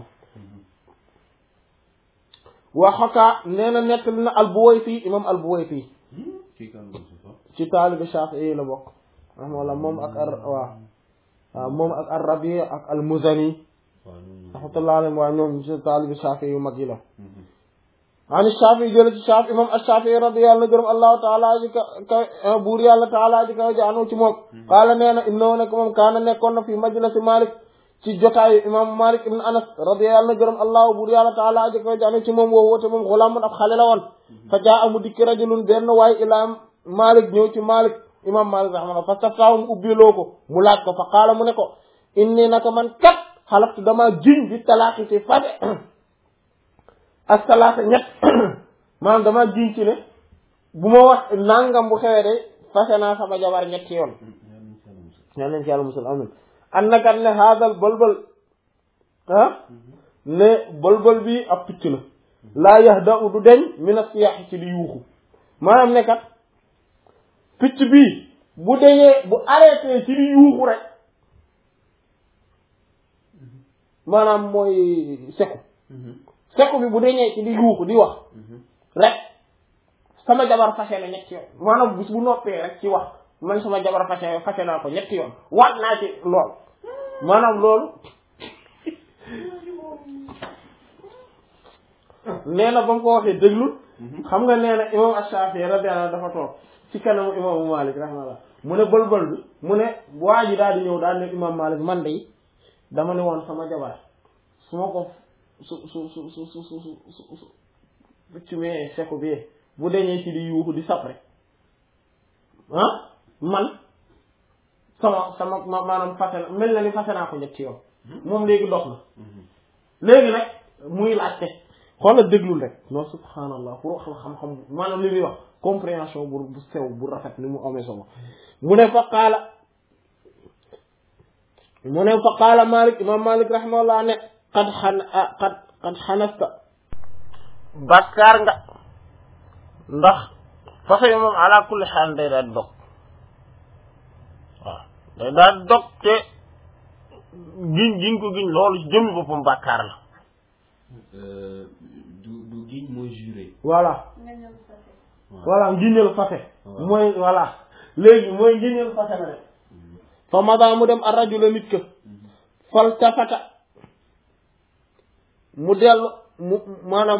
waxaka nee na nettali na al-Buwayfi imam al-Buwayfi ci taalibi Shafi'i la bokk rahimahullah moom ak moom ak ar-Rabi' ak al-Muzani rahmatullahi alayhi waa ñoom ci taalibi Shafi'i yu mag yi la ani Shafi'i jële ci Shafi'i imam ash-Shafi'i radiyallahu gërëm allahu taala ji ka buur yàlla taala ji ka jaanu ci moom qaala nee na innahu nekk moom kaana nekkoon na fi majlisi Malik ci jotaayu imam Malik ibn Anas radiyallahu gërëm allahu buur yàlla taala ji ka jaanu ci moom woo woote moom xulaamun ab xale la woon fa jaa amu dikki rajulun benn waay ilaa Malik ñëw ci Malik imam Malik rahimahullah fa staftahu mu ubbiloo ko mu laaj ko fa qaala mu ne ko inni naka man kat xalaftu dama jiñ bi talaaqi ci fade as-salaata ñett maanaam dama jiñ ci ne bu ma wax nangam bu xewee de fase naa sama jabar ñetti yoon ñaan nañ ci yàlla musul amin an nakat ne haadal bëlbël ne bëlbël bi ab picc la laa yahda u du deñ min as-siyaahi ci di yuuxu maanaam ne kat picc bii bu deñee bu arrêté ci di yuuxu rek maanaam mooy seku bi bu deñee ci di yuuxu di wax rek sama jabar fase na ñetti yoon maanaam bis bu noppee rek ci wax man sama jabar fase naa ko ñetti yoon waat naa ci lool maanaam loolu nee na ba mu ko waxee déglul xam nga nee na imam Ash-Shafi'i radiyallahu dafa toog ci kanamu imaamu Malik rahimahullah mu ne bëlbël bi mu ne waa ji daal di ñëw daal ne imam Malik man de dama ne woon sama jabar su ma ko su mee seku bi bu deñee ci di yuuxu di sap rek man sama maanaam fase na mel na ni fase naa ko ñetti yoon moom léegi dox na léegi nag muy laajte xoolal déglul rek non subhanallah pour wax la xam-xam maanaam li muy wax compréhension bu sew bu rafet ni mu amee solo mu ne fa qaala Malik imam Malik rahimahullah ne qad xanasta bàkkaar nga ndax fase yi moom ala kulli xaal day daal dog waaw day daal dog te giñ ko giñ loolu ci jëmmi boppam bàkkaar la du giñ mooy juré voilà ngiñal fase mooy voilà léegi mooy ngiñal fase na rek fa mada mu dem ar-rajula nit ka fal tafata mu dellu mu maanaam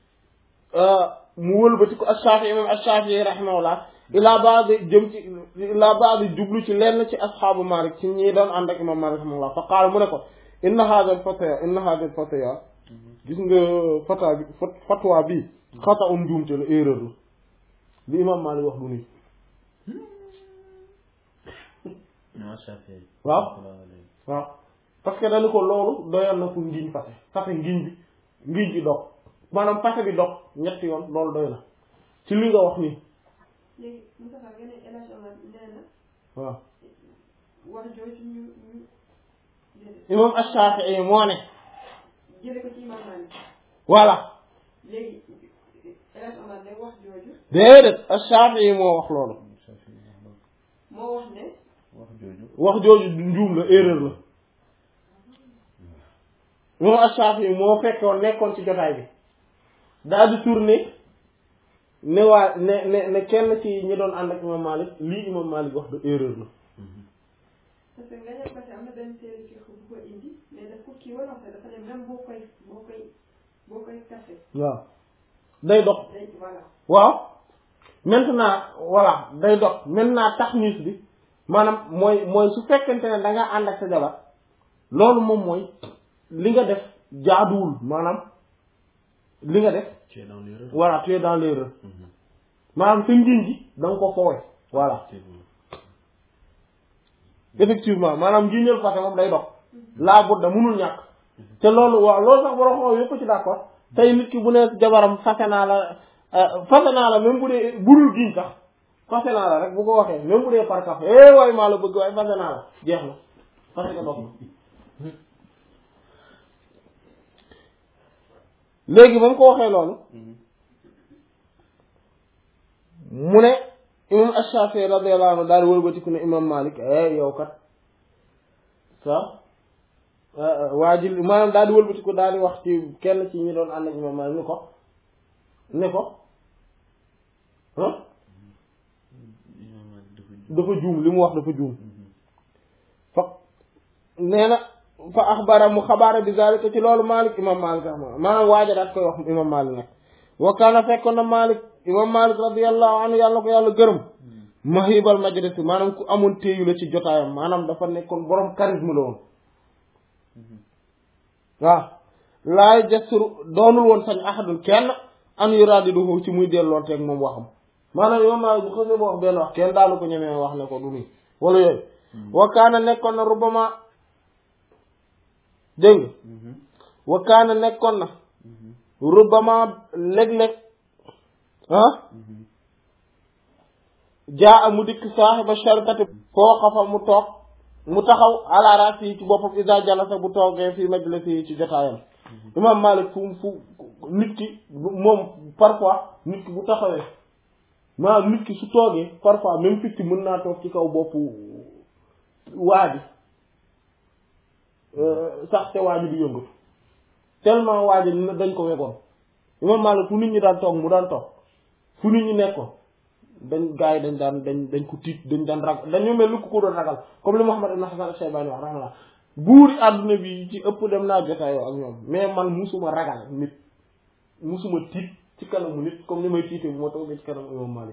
mu wëlbati ko Ash-Shafi'i imam Ash-Shafi'i rahimahullah ilaa baadi jëm ci ilaa baadi jublu ci lenn ci asxaabu Malik ci ñi doon ànd ak imam Malik rahimahullah fa qaala mu ne ko inna hadha al-fataya gis nga fatwa bi xata njuumte la erreur la li imam Malik wax du nii waaw parce que dañu ko loolu doyal na pour ngiñ fase ngiñ bi dog maanaam fase bi dog ñetti yoon loolu doy na ci li nga wax nii léegi Moustapha nga ne élection la nee na waaw wax jooju ñu imam Ash-Shafi'i moo ne jële ko ci imam Malik voilà léegi El Hadj Omar ne wax jooju déedéet Ash-Shafi'i moo wax loolu moo wax ne wax jooju du njuum la erreur la moom Ash-Shafi'i moo fekkoon nekkoon ci jotaay bi daal di tourné ne waa ne kenn ci ñi doon ànd ak imam Malik lii imam Malik wax de erreur la parce que nga ñëw parce que am na benn téere ci bu ko indi mais daf ko kii wala dafa ne même boo koy kase waaw day dox day voilà waaw maintenant voilà day dox maintenant taxnis bi maanaam mooy su fekkente ne da nga ànd ak sa jabar loolu moom mooy li nga def jaaduwul maanaam li nga def tu es dans l'erreur. voilà tu es dans l'erreur maanaam sa ngiñ gi da nga ko foowe voilà effectivement maanaam ngiñal fase moom day dox laa budda munul ñàkk te loolu waaw loolu sax borom xaw yëpp ci d'accord tey nit ki bu ne jabaram fase naa la même bu dee budul giñ sax fase naa la rek bu ko waxee même bu dee par kaf waaye maa la bëgg waaye fase naa la jeex na fase nga dox na léegi ba mu ko waxee loolu mu ne imam Ash-Shafi'i radiyallahu anhu daal di wëlbatiku ne imam Malik yow kat sa waa ji maanaam daal di wëlbatiku daal di wax ci kenn ci ñi doon ànd ak imam Malik ne ko dafa juum li mu wax dafa juum fa nee na fa axbara mu xabaara bi zalika ci loolu Malik imam Malik maanaam waaja daat koy wax imam Malik nag wa kaana fekkoon na Malik imam Malik radiyallahu anhu yàlla ko yàlla gërëm mahibal majlis maanaam ku amoon téeyu la ci jotaayam maanaam dafa nekkoon borom charisme la woon waaw laay jasuru doonul woon sañ ahadul kenn an yuradiduhu ci muy delloo teeg moom waxam maanaam imam Malik bu xësee ba wax benn wax kenn daalu ko ñemee wax ne ko du nii wala yooyu wa kaana nekkoon na rubama dégg nga wa kaana nekkoon na rubama léeg-léeg jaa mu dikk saaxiba sharikati koo xafa mu toog mu taxaw ala raasi yi ci boppam isa jalasa bu toogee fii majlisi yi ci jotaayam imam Malik fu nit ki moom parfois nit ki bu taxawee maanaam nit ki su toogee parfois même picc mën naa toog ci kaw boppu waa ji sax te waa ji du yëngatu tellement waa ji dañ ko wegoon imam Malik fu nit ñi daan toog mu daan toog fu nit ñi nekkoon dañ gars yi dañ ko tiit dañ daan ragal dañu mel ni ku ko doon ragal comme li Muhammad ibn Hasan al-Shaybani wax rahmatullah buuri àdduna bi ci ëpp dem naa jotaayoo ak ñoom mais man musuma ragal nit musuma tiit ci kanamu nit comme ni may tiitee bu ma toogee ci kanamu imam Malik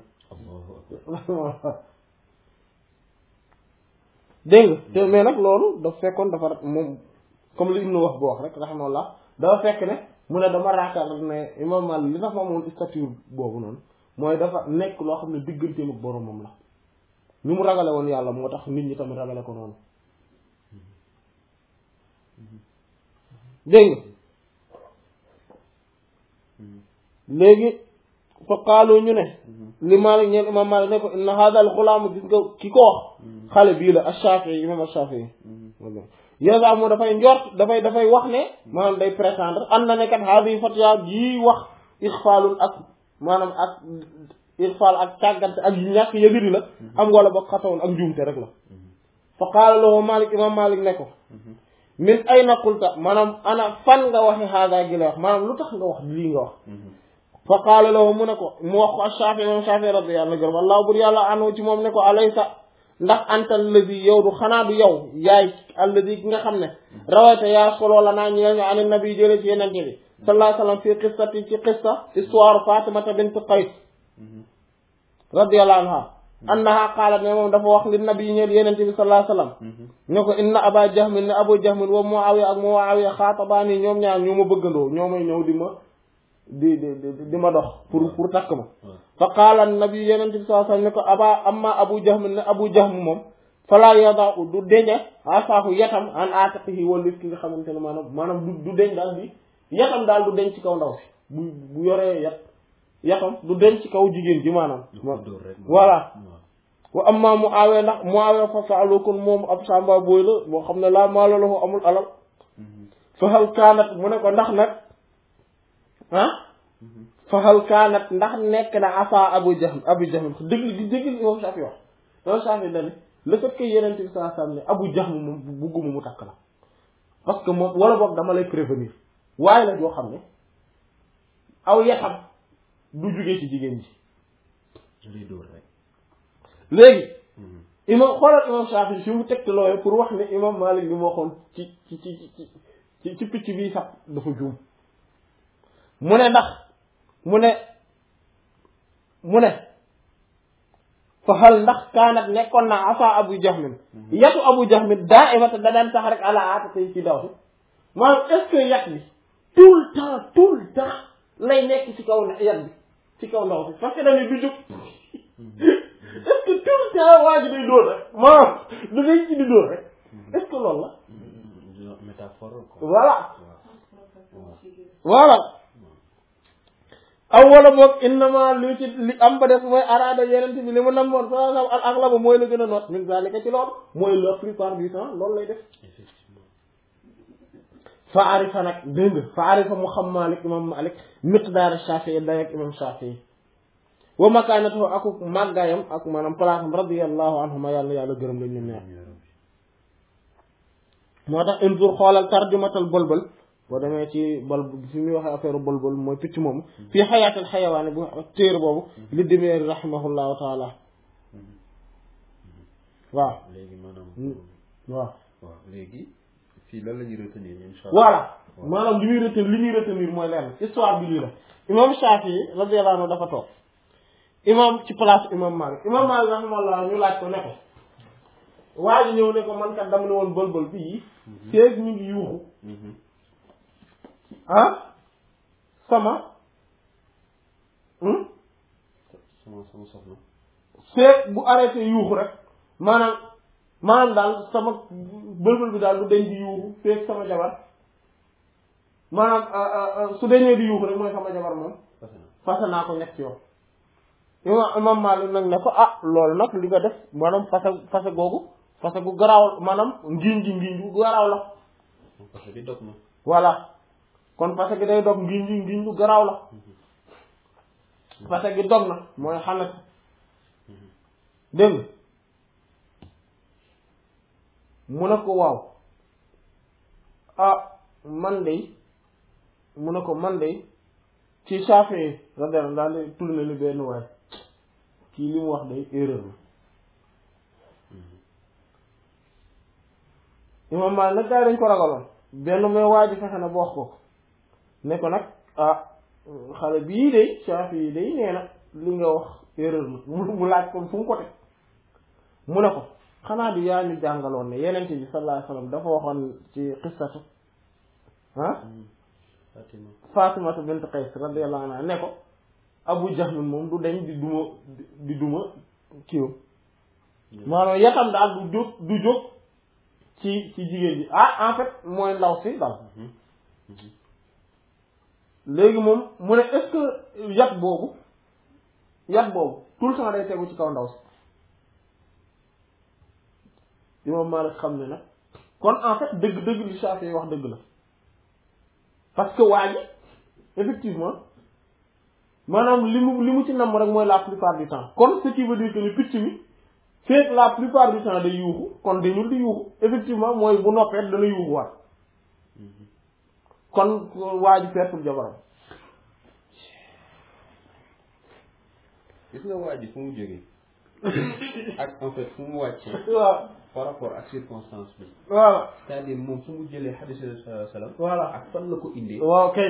dégg nga te mais nag loolu dafa fekkoon dafa moom comme li Ibnu wax boo wax rek rahmatullah dafa fekk ne mu ne dama raakaar ne imam Malik li tax ma amoon statut boobu noonu mooy dafa nekk loo xam ne digganteem ak boromam la ni mu ragale woon yàlla moo tax nit ñi tamit ragale ko noonu dégg nga léegi fa qaalu ñu ne li Malik ñeen imam Malik ne ko inna hadha al ghulaam gis nga ki ko wax xale bii la Ash-Shafi'i imam Ash-Shafi'i yazamu dafay njort dafay wax ne maanaam day prétendre am na ne kat hadhihi fatwa jii wax ixfaalul ak maanaam ak ixfaal ak tàggante ak ñàkk yëgëri la am wala ba xatawul ak njuumte rek la fa qaala lahu Malik imam Malik ne ko min ayna qulta maanaam ana fan nga waxe hada gi la wax maanaam lu tax nga wax lii nga wax fa qaala lahu mu ne ko mu wax ko Ash-Shafi'i imam Shafi'i radiyallahu anhu gërëm Allah bur yàlla anhu ci moom ne ko alaysa ndax anta alladi yow du xanaa du yow yaay alladi ki nga xam ne rawayta yaa soloo la naa ñeel nga an nabi jële ci yenente bi sallallahu alayhi wa sallam fii qissati ci qissa histoire Fatimata bint Qays radiyallahu anha annaha qaalat ne moom dafa wax li nabi ñeel yenente bi sallallahu alayhi wa sallam ne ko inna aba jahmin ne abu jahmin wa Muawiya ak Muawiya xaatabaani ñoom ñaar ñoo ma bëggandoo ñoo may ñëw di ma dox pour takk ma fa qaala nabi yenente bi sallallahu alayhi wa sallam ne ko amma abu jahmin ne abu jahm moom fala yada'u du deñe asaahu yatam an aatiqihi wallif ki nga xamante ne maanaam du deñ daal bi yatam daal du denc ci kaw ndaw si bu yoree yatam du denc ci kaw jigéen ji maanaam voilà wa amma Muawiya ndax Muawiya fa saalu kon moom ab samba booy la boo xam ne laa maala lahu amul alal fa hal kaanat mu ne ko ndax nag fa hal kaanat ndax nekk na afa abu jahm dégg imam Shafi wax imam Shafi dane le fait que yeneen bi saa sam ne abu jahm moom bugguma mu takk la parce que moom wala boog dama lay prévenir waaye la joo xam ne aw yetam du jugee ci jigéen ji léegi imam xoolal imam Shafi fi mu tegte looye pour wax ne imam Malik li mu waxoon ci picc bii sax dafa juum mu ne ndax mu ne fa hal ndax kaanat nekkoon na afa abu jahmin yatu abu jahmin daa imata da daan sax rek ala aata tey ci daw si maanaam est-ce que yat bi tout le temps lay nekk ci kaw yat bi ci kaw ndaw si parce que dañu du jóg est-ce que tout le temps waa ji day dóor rek maanaam du day ci di dóor rek est-ce que loolu la métaphore voilà aw wala boog innama li am ba def mooy araada yenente bi li mu namoon sa al aghlaba mooy la gën a noot min zalika ci loolu mooy la plupart du temps loolu lay def fa arifa nag dégg nga fa arifa mu xam Malik imam Malik miqdaar Shafi'i dayak imam Shafi'i wa makaanatu aku màggaayam ak maanaam palaasam radiyallahu anhuma yàlla gërëm lañ ñoom ñaar moo tax inzur xoolal tarjumatal Balbal boo demee ci bal fi muy waxee affaire Balbal mooy picc moomu fii xayaatal xayawaani bu téere boobu li Dimeeri rahimahullahu taala waaw léegi maanaam waaw léegi fii lan la ñuy retenir insha Allah voilà maanaam li ñuy retenir mooy lenn histoire bi lii la imam Shafi'i radiyallahu anhu dafa toog imam ci place imam Malik rahimahullah ñu laaj ko ne ko waa ji ñëw ne ko man kat dama ne woon Balbal bii feeg ñu ngi yuuxu sama soxna feeg bu arrêté yuuxu rek maanaam daal sama Balbal bi daal du deñ di yuuxu feeg sama jabar maanaam su deñee di yuuxu rek mooy sama jabar moom fase naa ko ñett yoon imam Malik nag ne ko loolu nag li nga def maanaam fase gu garaaw maanaam ngiñ gu garaaw la fase bi dog na voilà kon fase gi day dog ngiñ gu garaaw la fase gi dog na mooy xanak dégg mu ne ko waaw man de ci Shafi'i radiyallahu daal di tourné ni benn waay kii li mu wax day erreur la imam Malik nag gaa yi dañ ko ragaloon benn mooy waa ji fexe na ba wax ko ne ko nag xale bii de Shafi'i day nee na li nga wax erreur la mu laaj ko fu mu ko teg mu ne ko xanaa du yaa ñu jàngaloon ne yeneen bi sallallahu alayhi wasallam dafa waxoon ci qissatu Fatimatu bint Qays radiyallahu anha ne ko Abu Jahl moom du deñ di duma kiiwam maanaam yatam daal du jóg ci jigéen ji en fait mooy ndaw si dal léegi moom mu ne est-ce que yat boobu tout le temps day tegu ci kaw ndaw si Imam Malik xam ne nag kon en fait dëgg li Shafi'i wax dëgg la parce que waa ji effectivement maanaam li mu ci namm rek mooy la plupart du temps kon ce qui veut dire que ni picc mi c'est la plupart du temps day yuuxu kon dañul di yuuxu effectivement mooy bu noppee dana yuuxu waat kon waa ji pertul jabaram gis nga waa ji fu mu jógee ak en fait fu mu wàccee waaw par rapport ak circonstance bi voilà c'est-à-dire moom fu mu jëlee hadith sallallahu alayhi wasallam voilà ak fan la ko indee waaw kay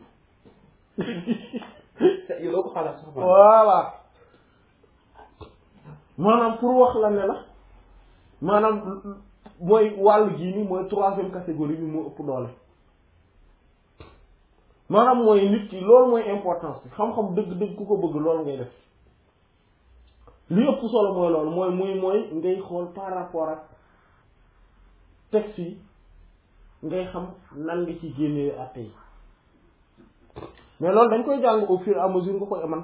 yow doo ko xalaat sax voilà maanaam pour wax la ne la maanaam mooy wàllu gii nii mooy troisième catégorie bi moo ëpp doole maanaam mooy nit ki loolu mooy importance bi xam-xam dëgg-dëgg ku ko bëgg loolu ngay def li ëpp solo mooy loolu mooy ngay xool par rapport ak texte yi ngay xam nan nga ci génnee àtte yi mais loolu dañ koy jàng au fur et à mesure nga koy man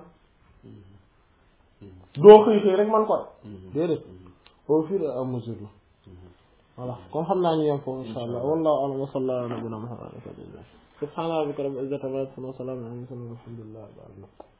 doo xëy rek man ko déedéet au fur et à mesure la voilà comme xam naa ñu yem foofu insha allah wallahu a'lam wa sallallahu ala nabiyina muhammad subhaana rabbika rabbil izzati amma yasifun wa salaamun alal mursaliin walhamdulillahi rabbil aalamiin